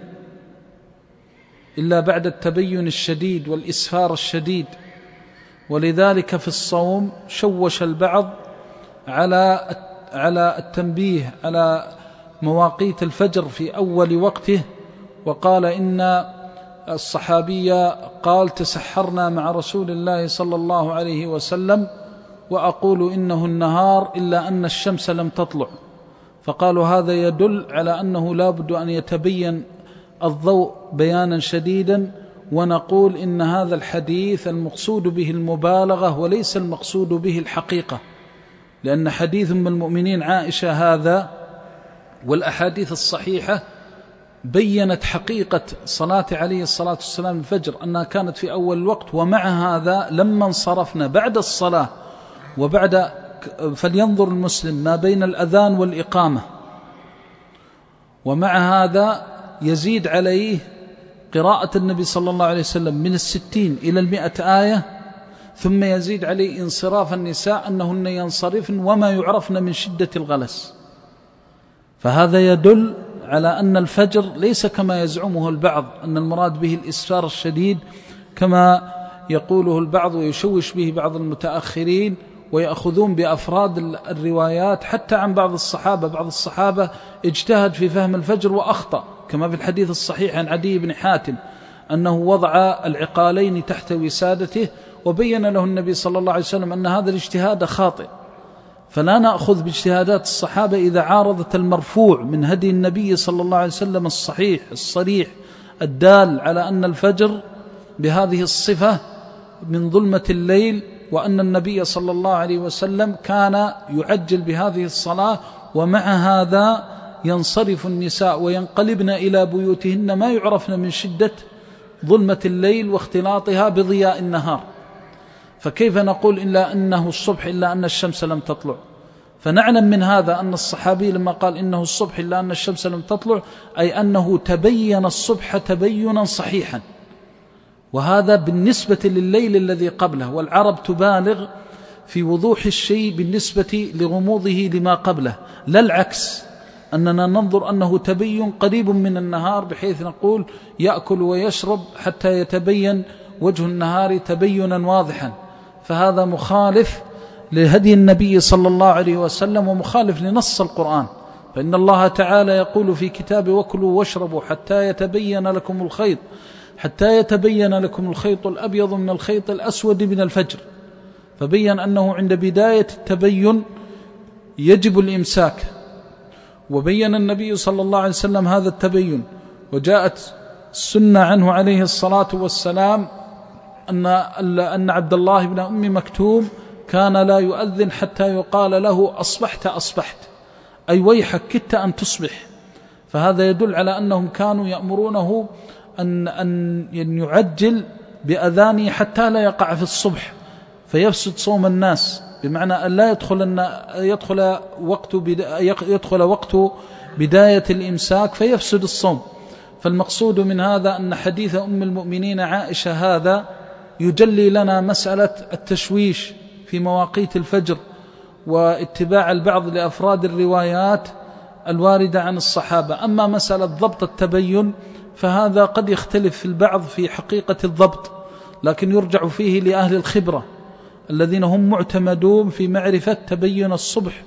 إلا بعد التبين الشديد والإسفار الشديد. ولذلك في الصوم شوش البعض على على التنبيه على مواقيت الفجر في أول وقته، وقال إن الصحابية قال تسحرنا مع رسول الله صلى الله عليه وسلم وأقول إنه النهار إلا أن الشمس لم تطلع، فقالوا هذا يدل على أنه لا بد أن يتبين الضوء بيانا شديدا. ونقول إن هذا الحديث المقصود به المبالغة وليس المقصود به الحقيقة، لأن حديث من المؤمنين عائشة هذا والأحاديث الصحيحة بيّنت حقيقة صلاة عليه الصلاة والسلام الفجر أنها كانت في أول الوقت. ومع هذا لما انصرفنا بعد الصلاة وبعد، فلينظر المسلم ما بين الأذان والإقامة، ومع هذا يزيد عليه قراءة النبي صلى الله عليه وسلم من الستين إلى المئة آية، ثم يزيد عليه انصراف النساء أنهن ينصرفن وما يعرفن من شدة الغلس. فهذا يدل على أن الفجر ليس كما يزعمه البعض أن المراد به الإسفار الشديد كما يقوله البعض ويشوش به بعض المتأخرين، ويأخذون بأفراد الروايات حتى عن بعض الصحابة. بعض الصحابة اجتهد في فهم الفجر وأخطأ، كما في الحديث الصحيح عن عدي بن حاتم أنه وضع العقالين تحت وسادته، وبين له النبي صلى الله عليه وسلم أن هذا الاجتهاد خاطئ. فلا نأخذ باجتهادات الصحابة إذا عارضت المرفوع من هدي النبي صلى الله عليه وسلم الصحيح الصريح الدال على أن الفجر بهذه الصفة من ظلمة الليل، وأن النبي صلى الله عليه وسلم كان يعجل بهذه الصلاة، ومع هذا ينصرف النساء وينقلبن إلى بيوتهن ما يعرفن من شدة ظلمة الليل واختلاطها بضياء النهار. فكيف نقول إلا أنه الصبح إلا أن الشمس لم تطلع؟ فنعلم من هذا أن الصحابي لما قال إنه الصبح إلا أن الشمس لم تطلع أي أنه تبين الصبح تبينا صحيحا، وهذا بالنسبة لليل الذي قبله. والعرب تبالغ في وضوح الشيء بالنسبة لغموضه لما قبله، لا العكس، أننا ننظر أنه تبين قريب من النهار بحيث نقول يأكل ويشرب حتى يتبين وجه النهار تبينا واضحا. فهذا مخالف لهدي النبي صلى الله عليه وسلم ومخالف لنص القرآن. فإن الله تعالى يقول في كتابه وكلوا واشربوا حتى يتبين لكم الخيط حتى يتبين لكم الخيط الأبيض من الخيط الأسود من الفجر، فبين أنه عند بداية التبين يجب الإمساك، وبين النبي صلى الله عليه وسلم هذا التبين. وجاءت السنة عنه عليه الصلاة والسلام أن أن عبد الله بن أم مكتوم كان لا يؤذن حتى يقال له أصبحت أصبحت، أي ويحك كدت أن تصبح. فهذا يدل على أنهم كانوا يأمرونه أن أن يعجل بأذانه حتى لا يقع في الصبح فيفسد صوم الناس، بمعنى أن لا يدخل أن يدخل وقت يدخل وقت بداية الإمساك فيفسد الصوم. فالمقصود من هذا أن حديث أم المؤمنين عائشة هذا يجلي لنا مسألة التشويش في مواقيت الفجر واتباع البعض لأفراد الروايات الواردة عن الصحابة. أما مسألة ضبط التبين فهذا قد يختلف في البعض في حقيقة الضبط، لكن يرجع فيه لأهل الخبرة الذين هم معتمدون في معرفة تبين الصبح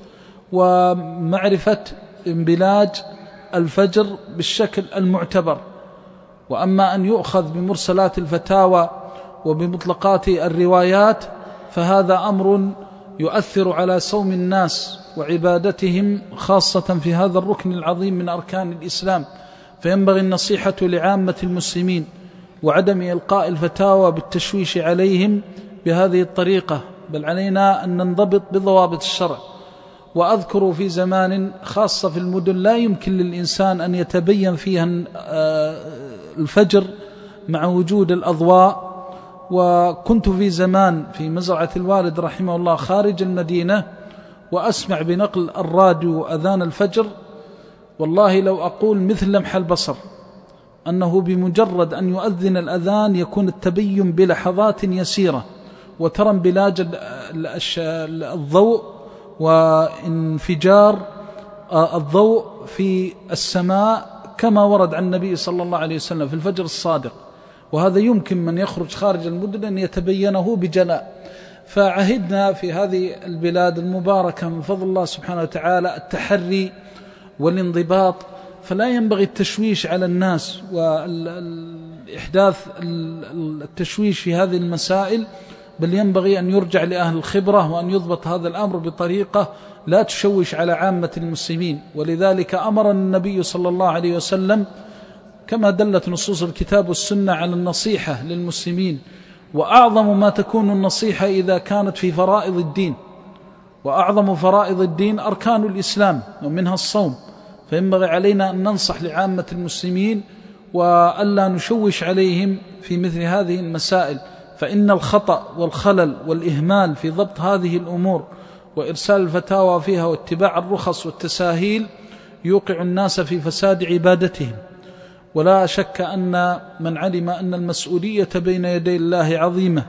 ومعرفة انبلاج الفجر بالشكل المعتبر. وأما أن يؤخذ بمرسلات الفتاوى وبمطلقات الروايات فهذا أمر يؤثر على صوم الناس وعبادتهم، خاصة في هذا الركن العظيم من أركان الإسلام. فينبغي النصيحة لعامة المسلمين وعدم إلقاء الفتاوى بالتشويش عليهم بهذه الطريقة، بل علينا أن ننضبط بضوابط الشرع. وأذكر في زمان خاصة في المدن لا يمكن للإنسان أن يتبين فيها الفجر مع وجود الأضواء. وكنت في زمان في مزرعة الوالد رحمه الله خارج المدينة وأسمع بنقل الراديو أذان الفجر، والله لو أقول مثل لمح البصر، أنه بمجرد أن يؤذن الأذان يكون التبين بلحظات يسيرة، وترى انبلاج الضوء وانفجار الضوء في السماء كما ورد عن النبي صلى الله عليه وسلم في الفجر الصادق. وهذا يمكن من يخرج خارج المدن أن يتبينه بجلاء. فعهدنا في هذه البلاد المباركة من فضل الله سبحانه وتعالى التحري والانضباط، فلا ينبغي التشويش على الناس وإحداث التشويش في هذه المسائل، بل ينبغي أن يرجع لأهل الخبرة وأن يضبط هذا الأمر بطريقة لا تشوش على عامة المسلمين. ولذلك أمر النبي صلى الله عليه وسلم كما دلت نصوص الكتاب والسنة على النصيحة للمسلمين، وأعظم ما تكون النصيحة إذا كانت في فرائض الدين، وأعظم فرائض الدين أركان الإسلام ومنها الصوم، فينبغي علينا أن ننصح لعامة المسلمين وألا نشوش عليهم في مثل هذه المسائل، فإن الخطأ والخلل والإهمال في ضبط هذه الأمور وإرسال الفتاوى فيها واتباع الرخص والتساهيل يوقع الناس في فساد عبادتهم. ولا شك أن من علم أن المسؤولية بين يدي الله عظيمة،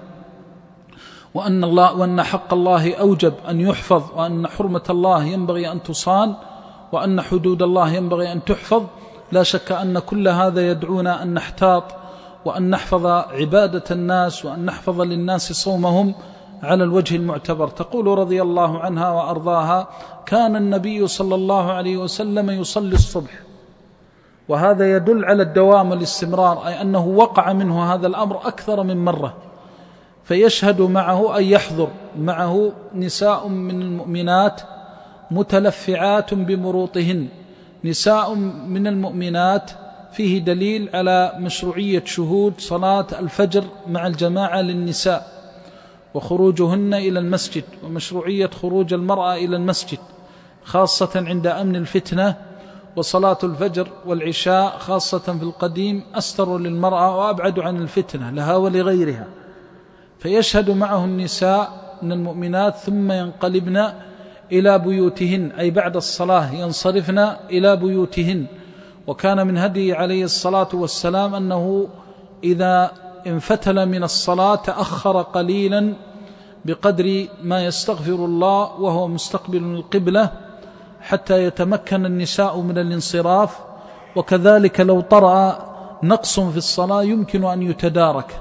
وأن, الله وأن حق الله أوجب أن يحفظ، وأن حرمة الله ينبغي أن تصان، وأن حدود الله ينبغي أن تحفظ، لا شك أن كل هذا يدعونا أن نحتاط وأن نحفظ عبادة الناس، وأن نحفظ للناس صومهم على الوجه المعتبر. تقول رضي الله عنها وأرضاها: كان النبي صلى الله عليه وسلم يصلي الصبح، وهذا يدل على الدوام والاستمرار، أي أنه وقع منه هذا الأمر أكثر من مرة، فيشهد معه أي يحضر معه نساء من المؤمنات متلفعات بمروطهن. نساء من المؤمنات فيه دليل على مشروعية شهود صلاة الفجر مع الجماعة للنساء وخروجهن إلى المسجد، ومشروعية خروج المرأة إلى المسجد خاصة عند أمن الفتنة، وصلاة الفجر والعشاء خاصة في القديم أستر للمرأة وأبعد عن الفتنة لها ولغيرها. فيشهد معه النساء من المؤمنات ثم ينقلبن إلى بيوتهن، أي بعد الصلاة ينصرفن إلى بيوتهن. وكان من هدي عليه الصلاة والسلام أنه إذا انفتل من الصلاة تأخر قليلا بقدر ما يستغفر الله وهو مستقبل القبلة حتى يتمكن النساء من الانصراف. وكذلك لو طرأ نقص في الصلاة يمكن أن يتدارك،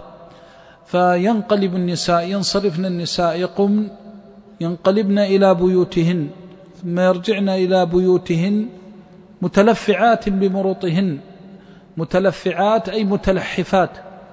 فينقلب النساء، ينصرفن النساء، يقوم ينقلبن إلى بيوتهن، ثم يرجعن إلى بيوتهن متلفعات بمروطهن. متلفعات أي متلحفات.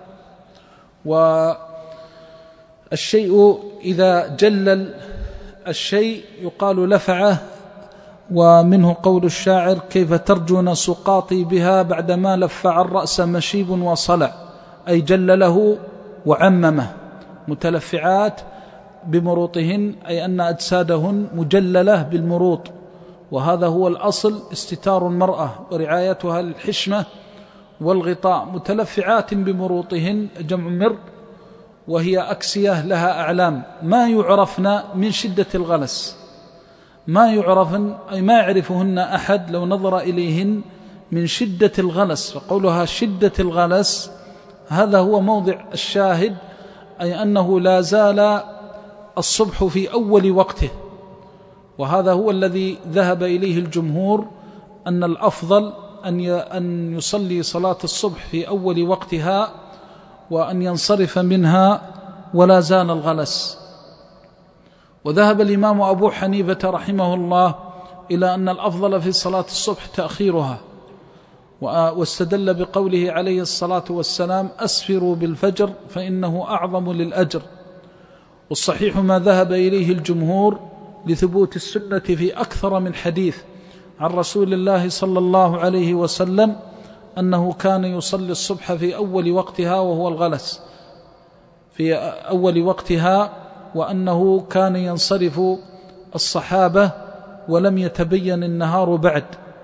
والشيء إذا جلل الشيء يقال لفعه، ومنه قول الشاعر: كيف ترجون سقاطي بها بعدما لفع الرأس مشيب وصلع، أي جلله وعممه. متلفعات بمروطهن أي أن أجسادهن مجللة بالمروط، وهذا هو الأصل، استتار المرأة ورعايتها للحشمة والغطاء. متلفعات بمروطهن جمع مرط، وهي أكسية لها أعلام ما يعرفن من شدة الغلس، ما يعرفن أي ما يعرفهن أحد لو نظر إليهن من شدة الغلس. فقولها شدة الغلس هذا هو موضع الشاهد، أي أنه لا زال الصبح في أول وقته، وهذا هو الذي ذهب إليه الجمهور، أن الأفضل أن يصلي صلاة الصبح في أول وقتها وأن ينصرف منها ولا زال الغلس. وذهب الإمام أبو حنيفة رحمه الله إلى أن الأفضل في صلاة الصبح تأخيرها، واستدل بقوله عليه الصلاة والسلام: أسفروا بالفجر فإنه أعظم للأجر. والصحيح ما ذهب إليه الجمهور لثبوت السنة في أكثر من حديث عن رسول الله صلى الله عليه وسلم أنه كان يصلي الصبح في أول وقتها وهو الغلس في أول وقتها، وأنه كان ينصرف الصحابة ولم يتبين النهار بعد،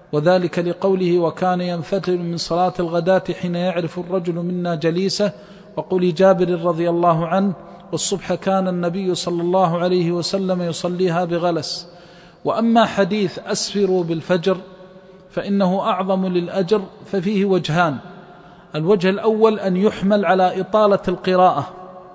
وذلك لقوله وكان ينفتل من صلاة الغداة حين يعرف الرجل منا جليسه، وقول جابر رضي الله عنه والصبح كان النبي صلى الله عليه وسلم يصليها بغلس. وأما حديث أسفروا بالفجر فإنه أعظم للأجر ففيه وجهان. الوجه الأول أن يحمل على إطالة القراءة،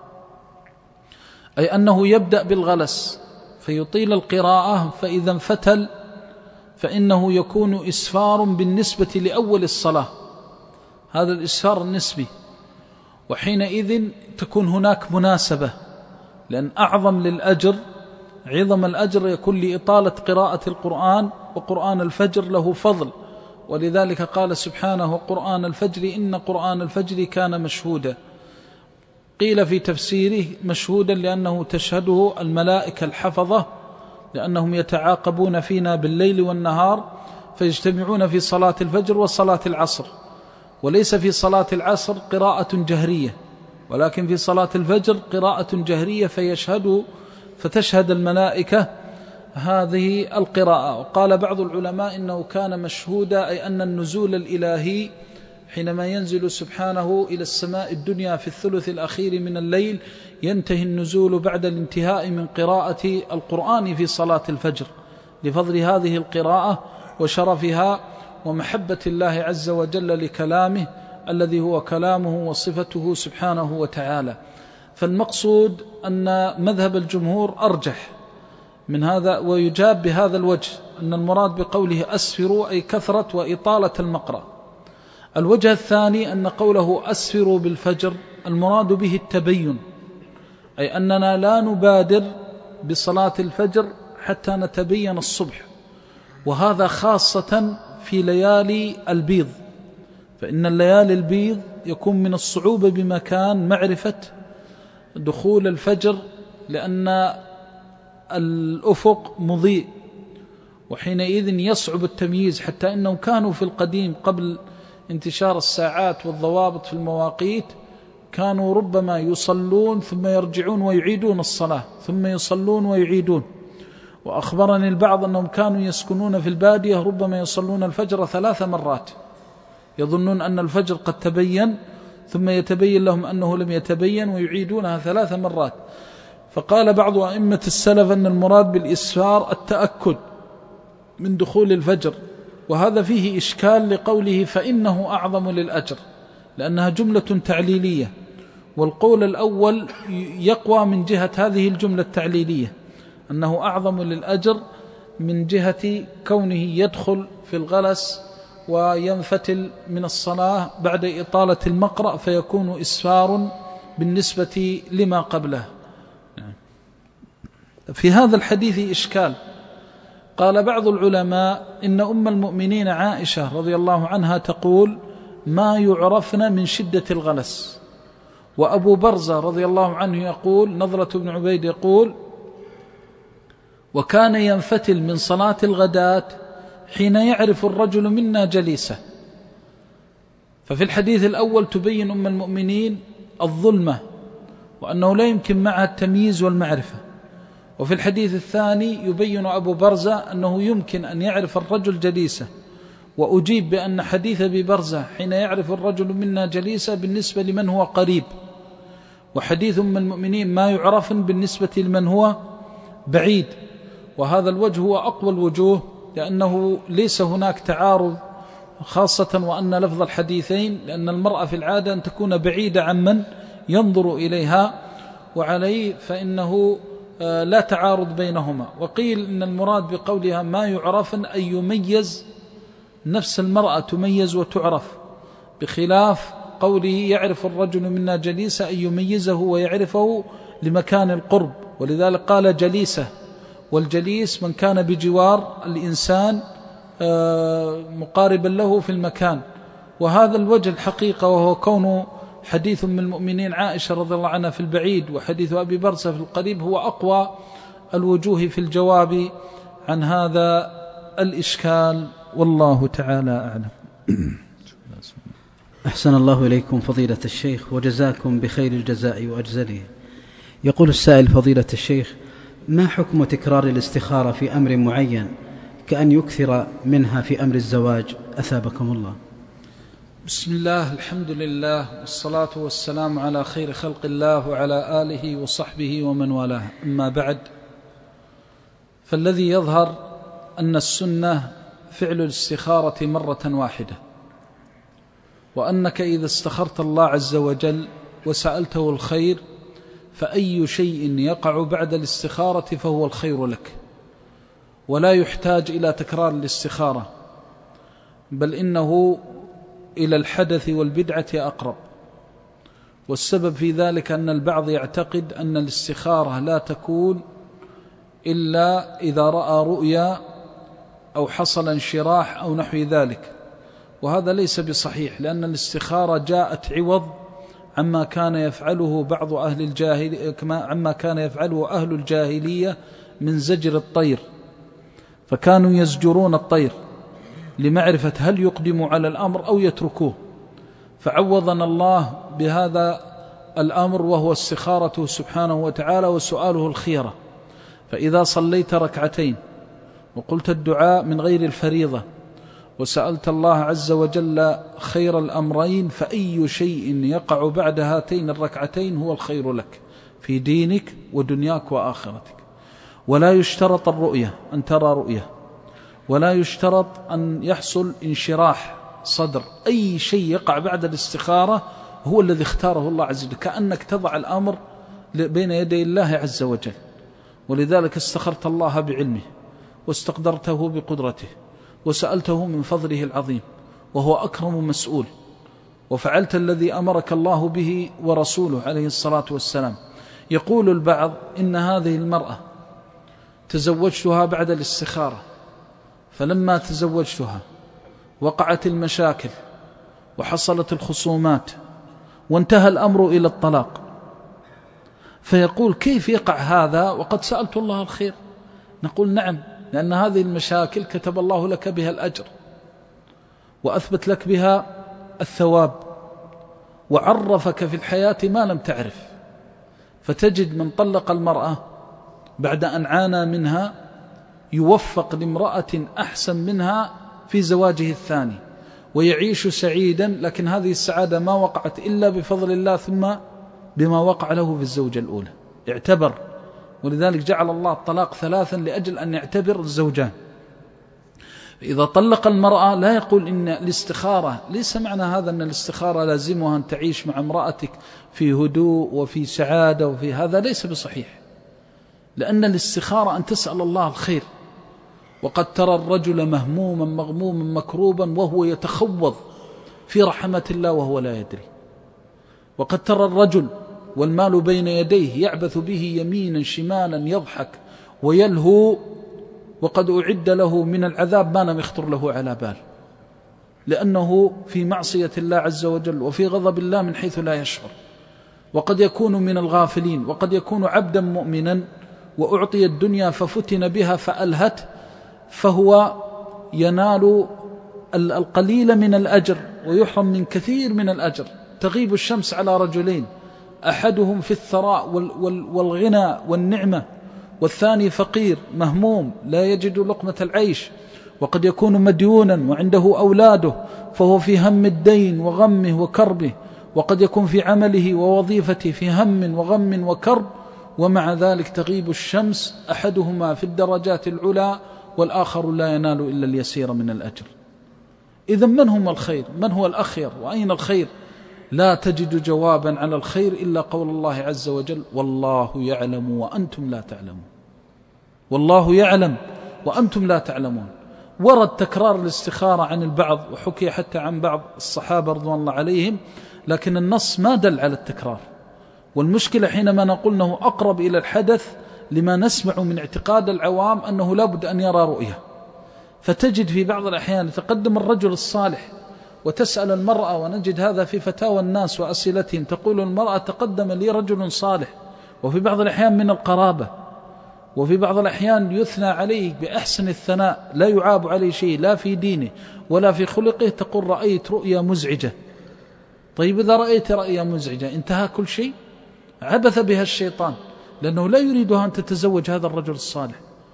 أي أنه يبدأ بالغلس فيطيل القراءة، فإذا انفتل فإنه يكون إسفار بالنسبة لأول الصلاة، هذا الإسفار النسبي، وحينئذ تكون هناك مناسبة، لأن أعظم للأجر عظم الأجر يكون لإطالة قراءة القرآن، وقرآن الفجر له فضل، ولذلك قال سبحانه قرآن الفجر إن قرآن الفجر كان مشهودا. قيل في تفسيره مشهودا لأنه تشهده الملائكة الحفظة، لأنهم يتعاقبون فينا بالليل والنهار، فيجتمعون في صلاة الفجر وصلاة العصر، وليس في صلاة العصر قراءة جهرية، ولكن في صلاة الفجر قراءة جهرية فيشهد فتشهد الملائكة هذه القراءة. وقال بعض العلماء إنه كان مشهودا، أي أن النزول الإلهي حينما ينزل سبحانه إلى السماء الدنيا في الثلث الأخير من الليل ينتهي النزول بعد الانتهاء من قراءة القرآن في صلاة الفجر، لفضل هذه القراءة وشرفها ومحبة الله عز وجل لكلامه الذي هو كلامه وصفته سبحانه وتعالى. فالمقصود أن مذهب الجمهور أرجح من هذا، ويجاب بهذا الوجه أن المراد بقوله أسفروا أي كثرة وإطالة المقرأ. الوجه الثاني أن قوله أسفروا بالفجر المراد به التبين، أي أننا لا نبادر بصلاة الفجر حتى نتبين الصبح، وهذا خاصة في ليالي البيض، فإن الليالي البيض يكون من الصعوبة بمكان معرفة دخول الفجر، لأن الأفق مضيء، وحينئذ يصعب التمييز، حتى أنهم كانوا في القديم قبل انتشار الساعات والضوابط في المواقيت كانوا ربما يصلون ثم يرجعون ويعيدون الصلاة، ثم يصلون ويعيدون. وأخبرني البعض أنهم كانوا يسكنون في البادية ربما يصلون الفجر ثلاث مرات، يظنون أن الفجر قد تبين ثم يتبين لهم أنه لم يتبين ويعيدونها ثلاث مرات. فقال بعض أئمة السلف أن المراد بالإسفار التأكد من دخول الفجر، وهذا فيه إشكال لقوله فإنه أعظم للأجر، لأنها جملة تعليلية، والقول الأول يقوى من جهة هذه الجملة التعليلية أنه أعظم للأجر من جهة كونه يدخل في الغلس وينفتل من الصلاة بعد إطالة المقرأ فيكون إسفار بالنسبة لما قبله. في هذا الحديث إشكال. قال بعض العلماء إن أم المؤمنين عائشة رضي الله عنها تقول ما يعرفن من شدة الغلس، وأبو برزة رضي الله عنه يقول نضرة بن عبيد يقول وكان ينفتل من صلاة الغداة حين يعرف الرجل منا جليسه. ففي الحديث الأول تبين أم المؤمنين الظلمة وأنه لا يمكن معها التمييز والمعرفة، وفي الحديث الثاني يبين أبو برزة أنه يمكن أن يعرف الرجل جليسه. وأجيب بأن حديث أبي برزة حين يعرف الرجل منا جليسه بالنسبة لمن هو قريب، وحديث أم المؤمنين ما يعرف بالنسبة لمن هو بعيد، وهذا الوجه هو أقوى الوجوه، لأنه ليس هناك تعارض، خاصة وأن لفظ الحديثين، لأن المرأة في العادة أن تكون بعيدة عمن ينظر إليها، وعليه فإنه لا تعارض بينهما. وقيل إن المراد بقولها ما يعرف أن يميز، نفس المرأة تميز وتعرف، بخلاف قوله يعرف الرجل منا جليسة أن يميزه ويعرفه لمكان القرب، ولذلك قال جليسة، والجليس من كان بجوار الإنسان مقاربا له في المكان. وهذا الوجه الحقيقة، وهو كون حديث من المؤمنين عائشة رضي الله عنها في البعيد وحديث أبي برزة في القريب، هو أقوى الوجوه في الجواب عن هذا الإشكال، والله تعالى أعلم. أحسن الله إليكم فضيلة الشيخ وجزاكم بخير الجزاء وأجزله. يقول السائل فضيلة الشيخ ما حكم تكرار الاستخارة في أمر معين كأن يكثر منها في أمر الزواج أثابكم الله؟ بسم الله، الحمد لله، والصلاة والسلام على خير خلق الله وعلى آله وصحبه ومن والاه. أما بعد، فالذي يظهر أن السنة فعل الاستخارة مرة واحدة، وأنك إذا استخرت الله عز وجل وسألته الخير فأي شيء يقع بعد الاستخارة فهو الخير لك، ولا يحتاج إلى تكرار الاستخارة، بل إنه إلى الحدث والبدعة أقرب. والسبب في ذلك أن البعض يعتقد أن الاستخارة لا تكون إلا إذا رأى رؤيا أو حصل انشراح أو نحو ذلك، وهذا ليس بصحيح، لأن الاستخارة جاءت عوض عما كان يفعله بعض أهل الجاهلية، عما كان يفعله أهل الجاهلية من زجر الطير، فكانوا يزجرون الطير لمعرفة هل يقدموا على الأمر أو يتركوه، فعوضنا الله بهذا الأمر وهو استخارته سبحانه وتعالى وسؤاله الخيرة. فإذا صليت ركعتين وقلت الدعاء من غير الفريضة وسألت الله عز وجل خير الأمرين، فأي شيء يقع بعد هاتين الركعتين هو الخير لك في دينك ودنياك وآخرتك. ولا يشترط الرؤية أن ترى رؤية، ولا يشترط أن يحصل انشراح صدر، أي شيء يقع بعد الاستخارة هو الذي اختاره الله عز وجل، كأنك تضع الأمر بين يدي الله عز وجل. ولذلك استخرت الله بعلمه واستقدرته بقدرته وسألته من فضله العظيم، وهو أكرم مسؤول، وفعلت الذي أمرك الله به ورسوله عليه الصلاة والسلام. يقول البعض إن هذه المرأة تزوجتها بعد الاستخارة، فلما تزوجتها وقعت المشاكل وحصلت الخصومات وانتهى الأمر إلى الطلاق، فيقول كيف يقع هذا وقد سألت الله الخير؟ نقول نعم، لأن هذه المشاكل كتب الله لك بها الأجر وأثبت لك بها الثواب وعرفك في الحياة ما لم تعرف. فتجد من طلق المرأة بعد أن عانى منها يوفق لامرأة أحسن منها في زواجه الثاني ويعيش سعيدا، لكن هذه السعادة ما وقعت إلا بفضل الله ثم بما وقع له في الزوجة الأولى. اعتبر، ولذلك جعل الله الطلاق ثلاثا لأجل أن يعتبر الزوجان. إذا طلق المرأة لا يقول إن الاستخارة، ليس معنى هذا أن الاستخارة لازمها أن تعيش مع امرأتك في هدوء وفي سعادة، وفي هذا ليس بصحيح، لأن الاستخارة أن تسأل الله الخير. وقد ترى الرجل مهموما مغموما مكروبا وهو يتخوض في رحمة الله وهو لا يدري، وقد ترى الرجل والمال بين يديه يعبث به يمينا شمالا يضحك ويلهو وقد أعد له من العذاب ما لم يخطر له على بال، لأنه في معصية الله عز وجل وفي غضب الله من حيث لا يشعر. وقد يكون من الغافلين، وقد يكون عبدا مؤمنا وأعطي الدنيا ففتن بها فألهت، فهو ينال القليل من الأجر ويحرم من كثير من الأجر. تغيب الشمس على رجلين، أحدهم في الثراء والغنى والنعمة، والثاني فقير مهموم لا يجد لقمة العيش. وقد يكون مديونا وعنده أولاده فهو في هم الدين وغمه وكربه، وقد يكون في عمله ووظيفته في هم وغم وكرب، ومع ذلك تغيب الشمس، أحدهما في الدرجات العلى والآخر لا ينال إلا اليسير من الأجر. إذن من هم الخير؟ من هو الأخير؟ وأين الخير؟ لا تجد جوابا على الخير إلا قول الله عز وجل: والله يعلم وأنتم لا تعلمون. والله يعلم وأنتم لا تعلمون. ورد تكرار الاستخارة عن البعض، وحكي حتى عن بعض الصحابة رضوان الله عليهم، لكن النص ما دل على التكرار. والمشكلة حينما نقول أنه أقرب إلى الحدث لما نسمع من اعتقاد العوام أنه لا بد أن يرى رؤية. فتجد في بعض الأحيان يتقدم الرجل الصالح وتسأل المرأة، ونجد هذا في فتاوى الناس وأسئلتهم، تقول المرأة: تقدم لي رجل صالح، وفي بعض الأحيان من القرابة، وفي بعض الأحيان يثنى عليه بأحسن الثناء، لا يعاب عليه شيء لا في دينه ولا في خلقه، تقول: رأيت رؤيا مزعجة. طيب إذا رأيت رؤيا مزعجة انتهى كل شيء؟ عبث بها الشيطان، لأنه لا يريدها أن تتزوج هذا الرجل الصالح.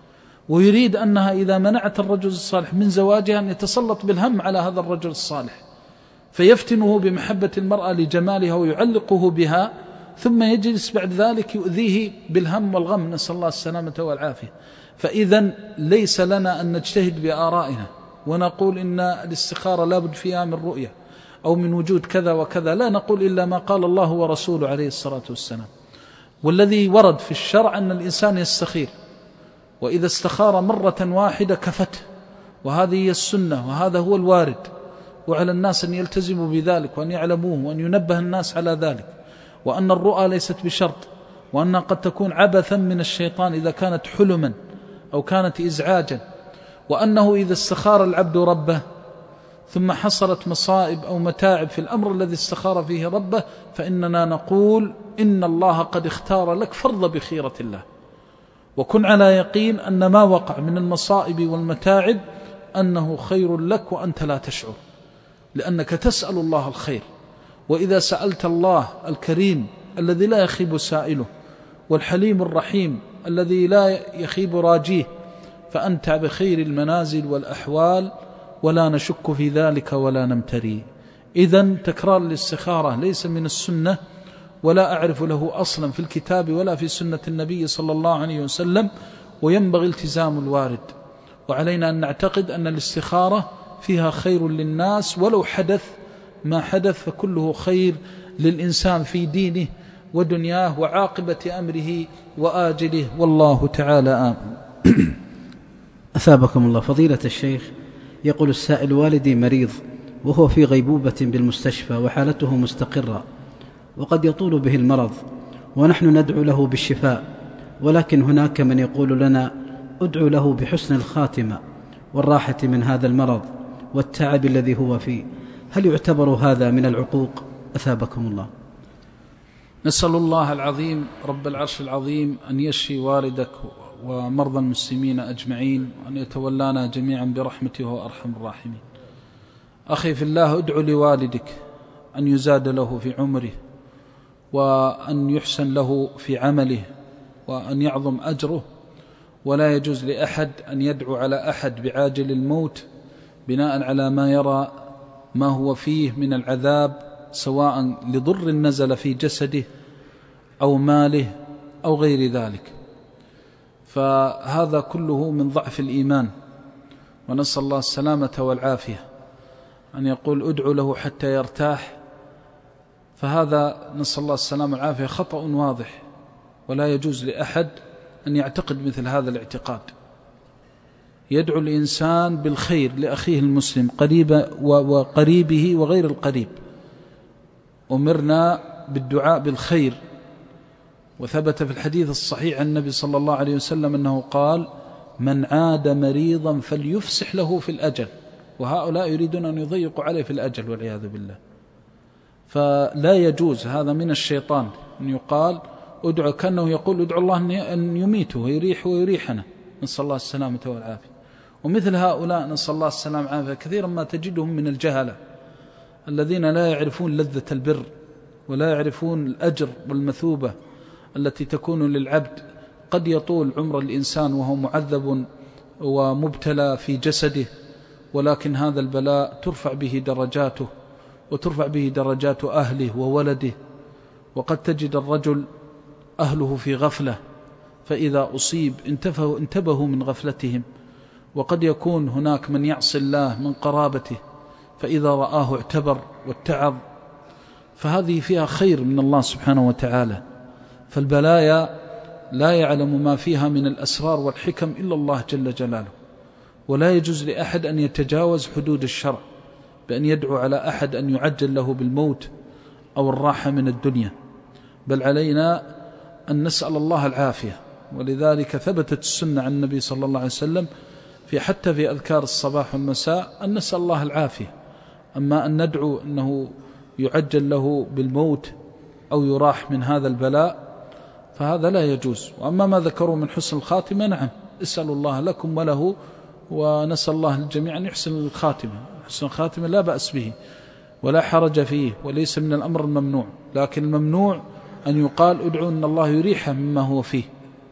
ويريد أنها إذا منعت الرجل الصالح من زواجها أن يتسلط بالهم على هذا الرجل الصالح فيفتنه بمحبة المرأة لجمالها ويعلقه بها، ثم يجلس بعد ذلك يؤذيه بالهم والغم، نسأل الله السلامة والعافية. فإذا ليس لنا أن نجتهد بآرائنا ونقول إن الاستخارة لا بد فيها من رؤية أو من وجود كذا وكذا، لا نقول إلا ما قال الله ورسوله عليه الصلاة والسلام. والذي ورد في الشرع أن الإنسان يستخير، وإذا استخار مرة واحدة كفته، وهذه هي السنة وهذا هو الوارد، وعلى الناس أن يلتزموا بذلك وأن يعلموه وأن ينبه الناس على ذلك، وأن الرؤى ليست بشرط، وأنها قد تكون عبثا من الشيطان إذا كانت حلما أو كانت إزعاجا، وأنه إذا استخار العبد ربه ثم حصلت مصائب أو متاعب في الأمر الذي استخار فيه ربه فإننا نقول إن الله قد اختار لك فرض بخيرة الله، وكن على يقين أن ما وقع من المصائب والمتاعب أنه خير لك وأنت لا تشعر، لأنك تسأل الله الخير. وإذا سألت الله الكريم الذي لا يخيب سائله والحليم الرحيم الذي لا يخيب راجيه فأنت بخير المنازل والأحوال، ولا نشك في ذلك ولا نمتري. إذن تكرار الاستخارة ليس من السنة، ولا أعرف له أصلا في الكتاب ولا في سنة النبي صلى الله عليه وسلم، وينبغي التزام الوارد. وعلينا أن نعتقد أن الاستخارة فيها خير للناس، ولو حدث ما حدث فكله خير للإنسان في دينه ودنياه وعاقبة أمره وآجله، والله تعالى آمين. أثابكم الله. فضيلة الشيخ، يقول السائل: والدي مريض وهو في غيبوبة بالمستشفى وحالته مستقرة، وقد يطول به المرض، ونحن ندعو له بالشفاء، ولكن هناك من يقول لنا ادعو له بحسن الخاتمة والراحة من هذا المرض والتعب الذي هو فيه، هل يعتبر هذا من العقوق؟ أثابكم الله. نسأل الله العظيم رب العرش العظيم أن يشفي والدك ومرضى المسلمين أجمعين، وأن يتولانا جميعا برحمته وأرحم الراحمين. أخي في الله، ادعو لوالدك أن يزاد له في عمره، وأن يحسن له في عمله، وأن يعظم أجره. ولا يجوز لأحد أن يدعو على أحد بعاجل الموت بناء على ما يرى ما هو فيه من العذاب، سواء لضر نزل في جسده أو ماله أو غير ذلك، فهذا كله من ضعف الإيمان، ونسأل الله السلامة والعافية. أن يقول ادعو له حتى يرتاح، فهذا نسأل الله السلامة والعافية خطأ واضح، ولا يجوز لأحد أن يعتقد مثل هذا الاعتقاد. يدعو الإنسان بالخير لأخيه المسلم قريب وقريبه وغير القريب. أمرنا بالدعاء بالخير، وثبت في الحديث الصحيح عن النبي صلى الله عليه وسلم أنه قال: من عاد مريضا فليفسح له في الأجل. وهؤلاء يريدون أن يضيقوا عليه في الأجل والعياذ بالله. فلا يجوز، هذا من الشيطان أن يقال ادعو، كأنه يقول ادعو الله أن يميته ويريح ويريحنا، نسأل الله السلامة والعافية. ومثل هؤلاء نسأل الله السلامة والعافية كثيرا ما تجدهم من الجهلة الذين لا يعرفون لذة البر، ولا يعرفون الأجر والمثوبة التي تكون للعبد. قد يطول عمر الإنسان وهو معذب ومبتلى في جسده، ولكن هذا البلاء ترفع به درجاته، وترفع به درجات أهله وولده. وقد تجد الرجل أهله في غفلة، فإذا أصيب انتبهوا, انتبهوا من غفلتهم. وقد يكون هناك من يعصي الله من قرابته، فإذا رآه اعتبر واتعظ. فهذه فيها خير من الله سبحانه وتعالى. فالبلايا لا يعلم ما فيها من الأسرار والحكم إلا الله جل جلاله، ولا يجوز لأحد أن يتجاوز حدود الشرع بأن يدعو على أحد أن يعجل له بالموت أو الراحة من الدنيا، بل علينا أن نسأل الله العافية. ولذلك ثبتت السنة عن النبي صلى الله عليه وسلم في حتى في أذكار الصباح والمساء أن نسأل الله العافية. أما أن ندعو أنه يعجل له بالموت أو يراح من هذا البلاء فهذا لا يجوز. وأما ما ذكروا من حسن الخاتمة، نعم، اسألوا الله لكم وله، ونسأل الله الجميع أن يحسن الخاتمة. حسن الخاتمة لا بأس به ولا حرج فيه، وليس من الأمر الممنوع، لكن الممنوع أن يقال ادعوا أن الله يريحه مما هو فيه.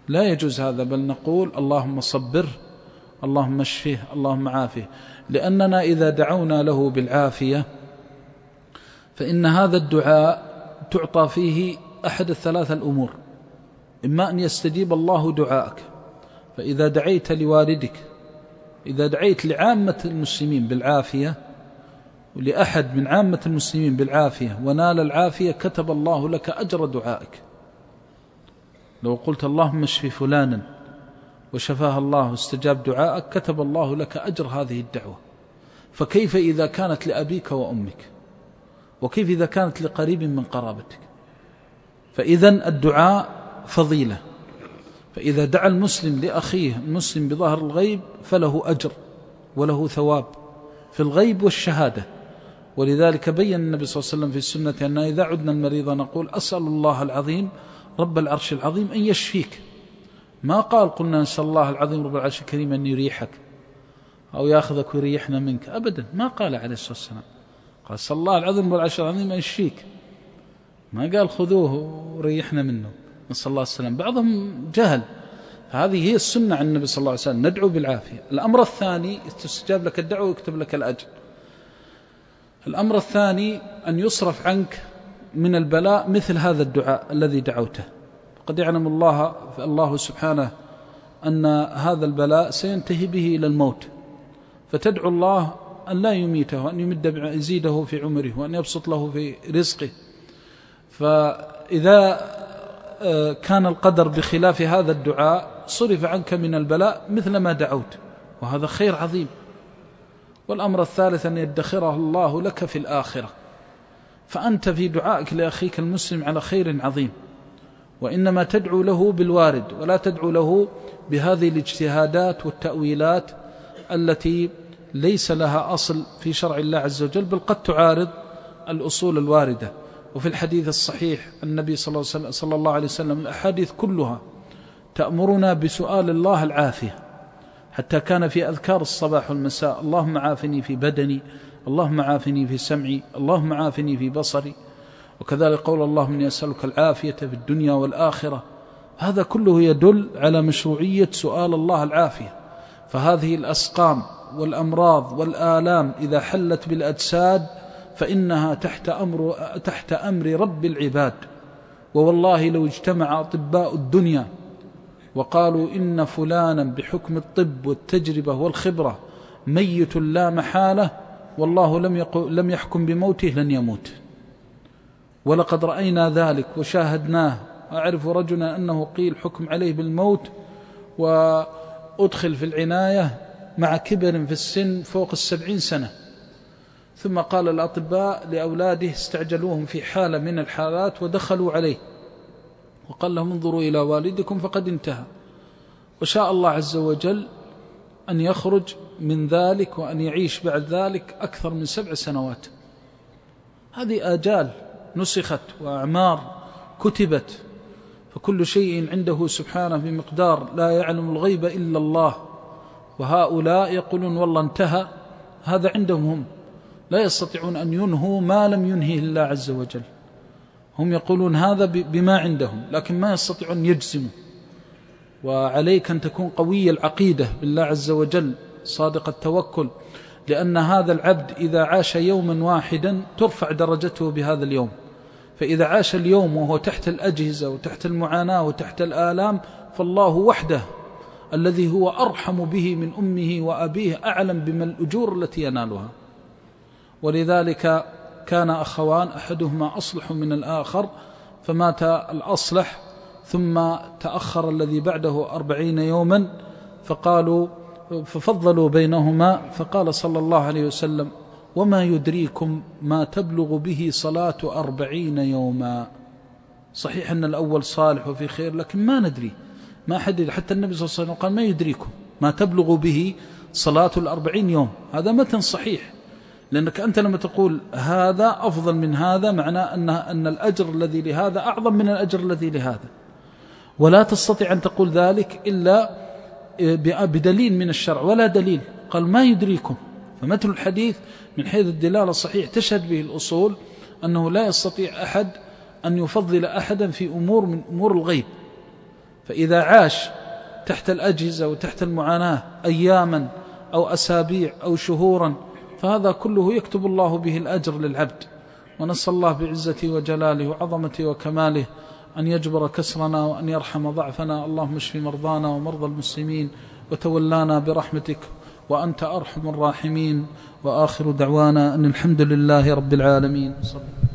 لا يجوز هذا، بل نقول اللهم صبره، اللهم اشفه، اللهم عافه، لأننا إذا دعونا له بالعافية فإن هذا الدعاء تعطى فيه أحد الثلاثة الأمور: إما أن يستجيب الله دعاءك، فإذا دعيت لوالدك، إذا دعيت لعامة المسلمين بالعافية، ولأحد من عامة المسلمين بالعافية ونال العافية، كتب الله لك أجر دعائك. لو قلت اللهم اشف فلانا وشفاه الله واستجاب دعائك، كتب الله لك أجر هذه الدعوة. فكيف إذا كانت لأبيك وأمك؟ وكيف إذا كانت لقريب من قرابتك؟ فإذن الدعاء فضيلة، فإذا دعا المسلم لأخيه المسلم بظهر الغيب فله أجر وله ثواب في الغيب والشهادة. ولذلك بين النبي صلى الله عليه وسلم في السنة أن إذا عدنا المريض نقول أسأل الله العظيم رب العرش العظيم أن يشفيك. ما قال قلنا نسأل الله العظيم رب العرش الكريم أن يريحك أو يأخذك ويريحنا منك، أبدا ما قال عليه الصلاة والسلام. قال صلى الله العظيم رب العرش العظيم أن يشفيك، ما قال خذوه وريحنا منه، نسأل الله السلام. بعضهم جهل، فهذه هي السنة عن النبي صلى الله عليه وسلم، ندعو بالعافية. الأمر الثاني تستجاب لك الدعوة ويكتب لك الأجر. الأمر الثاني أن يصرف عنك من البلاء مثل هذا الدعاء الذي دعوته. قد يعلم الله الله سبحانه أن هذا البلاء سينتهي به إلى الموت، فتدعو الله أن لا يميته وأن يمد يزيده في عمره وأن يبسط له في رزقه. فإذا كان القدر بخلاف هذا الدعاء صرف عنك من البلاء مثل ما دعوت، وهذا خير عظيم. والأمر الثالث أن يدخره الله لك في الآخرة، فأنت في دعائك لأخيك المسلم على خير عظيم، وإنما تدعو له بالوارد ولا تدعو له بهذه الاجتهادات والتأويلات التي ليس لها أصل في شرع الله عز وجل، بل قد تعارض الأصول الواردة. وفي الحديث الصحيح النبي صلى الله عليه وسلم الأحاديث كلها تأمرنا بسؤال الله العافية، حتى كان في أذكار الصباح والمساء: اللهم عافني في بدني، اللهم عافني في سمعي، اللهم عافني في بصري. وكذلك قول اللهم إني أسألك العافية في الدنيا والآخرة. هذا كله يدل على مشروعية سؤال الله العافية. فهذه الأسقام والأمراض والآلام إذا حلت بالأجساد فإنها تحت أمر, تحت أمر رب العباد. ووالله لو اجتمع أطباء الدنيا وقالوا إن فلانا بحكم الطب والتجربة والخبرة ميت لا محالة، والله لم, لم يحكم بموته لن يموت. ولقد رأينا ذلك وشاهدناه. أعرف رجلا أنه قيل حكم عليه بالموت وأدخل في العناية مع كبر في السن فوق السبعين سنة، ثم قال الأطباء لأولاده استعجلوهم في حالة من الحالات ودخلوا عليه وقال لهم انظروا إلى والدكم فقد انتهى. وشاء الله عز وجل أن يخرج من ذلك وأن يعيش بعد ذلك أكثر من سبع سنوات. هذه آجال نسخت وأعمار كتبت، فكل شيء عنده سبحانه بمقدار، لا يعلم الغيب إلا الله. وهؤلاء يقولون والله انتهى، هذا عندهم هم، لا يستطيعون أن ينهوا ما لم ينهيه الله عز وجل. هم يقولون هذا بما عندهم، لكن ما يستطيعون أن يجزموا. وعليك أن تكون قوي العقيدة بالله عز وجل، صادق التوكل، لأن هذا العبد إذا عاش يوما واحدا ترفع درجته بهذا اليوم. فإذا عاش اليوم وهو تحت الأجهزة وتحت المعاناة وتحت الآلام، فالله وحده الذي هو أرحم به من أمه وأبيه أعلم بما الأجور التي ينالها. ولذلك كان أخوان أحدهما أصلح من الآخر، فمات الأصلح ثم تأخر الذي بعده أربعين يوما، فقالوا ففضلوا بينهما، فقال صلى الله عليه وسلم: وما يدريكم ما تبلغ به صلاة أربعين يوما. صحيح أن الأول صالح وفي خير، لكن ما ندري، ما حدد. حتى النبي صلى الله عليه وسلم قال: ما يدريكم ما تبلغ به صلاة الأربعين يوم. هذا متن صحيح، لأنك أنت لما تقول هذا أفضل من هذا معناه أن, أن الأجر الذي لهذا أعظم من الأجر الذي لهذا، ولا تستطيع أن تقول ذلك إلا بدليل من الشرع، ولا دليل. قال: ما يدريكم. فمثل الحديث من حيث الدلالة الصحيح تشهد به الأصول أنه لا يستطيع أحد أن يفضل أحدا في أمور من أمور الغيب. فإذا عاش تحت الأجهزة وتحت المعاناة أياما أو أسابيع أو شهورا فهذا كله يكتب الله به الأجر للعبد. ونسأل الله بعزته وجلاله وعظمته وكماله أن يجبر كسرنا وأن يرحم ضعفنا. اللهم اشف مرضانا ومرضى المسلمين وتولانا برحمتك وأنت أرحم الراحمين. وآخر دعوانا أن الحمد لله رب العالمين.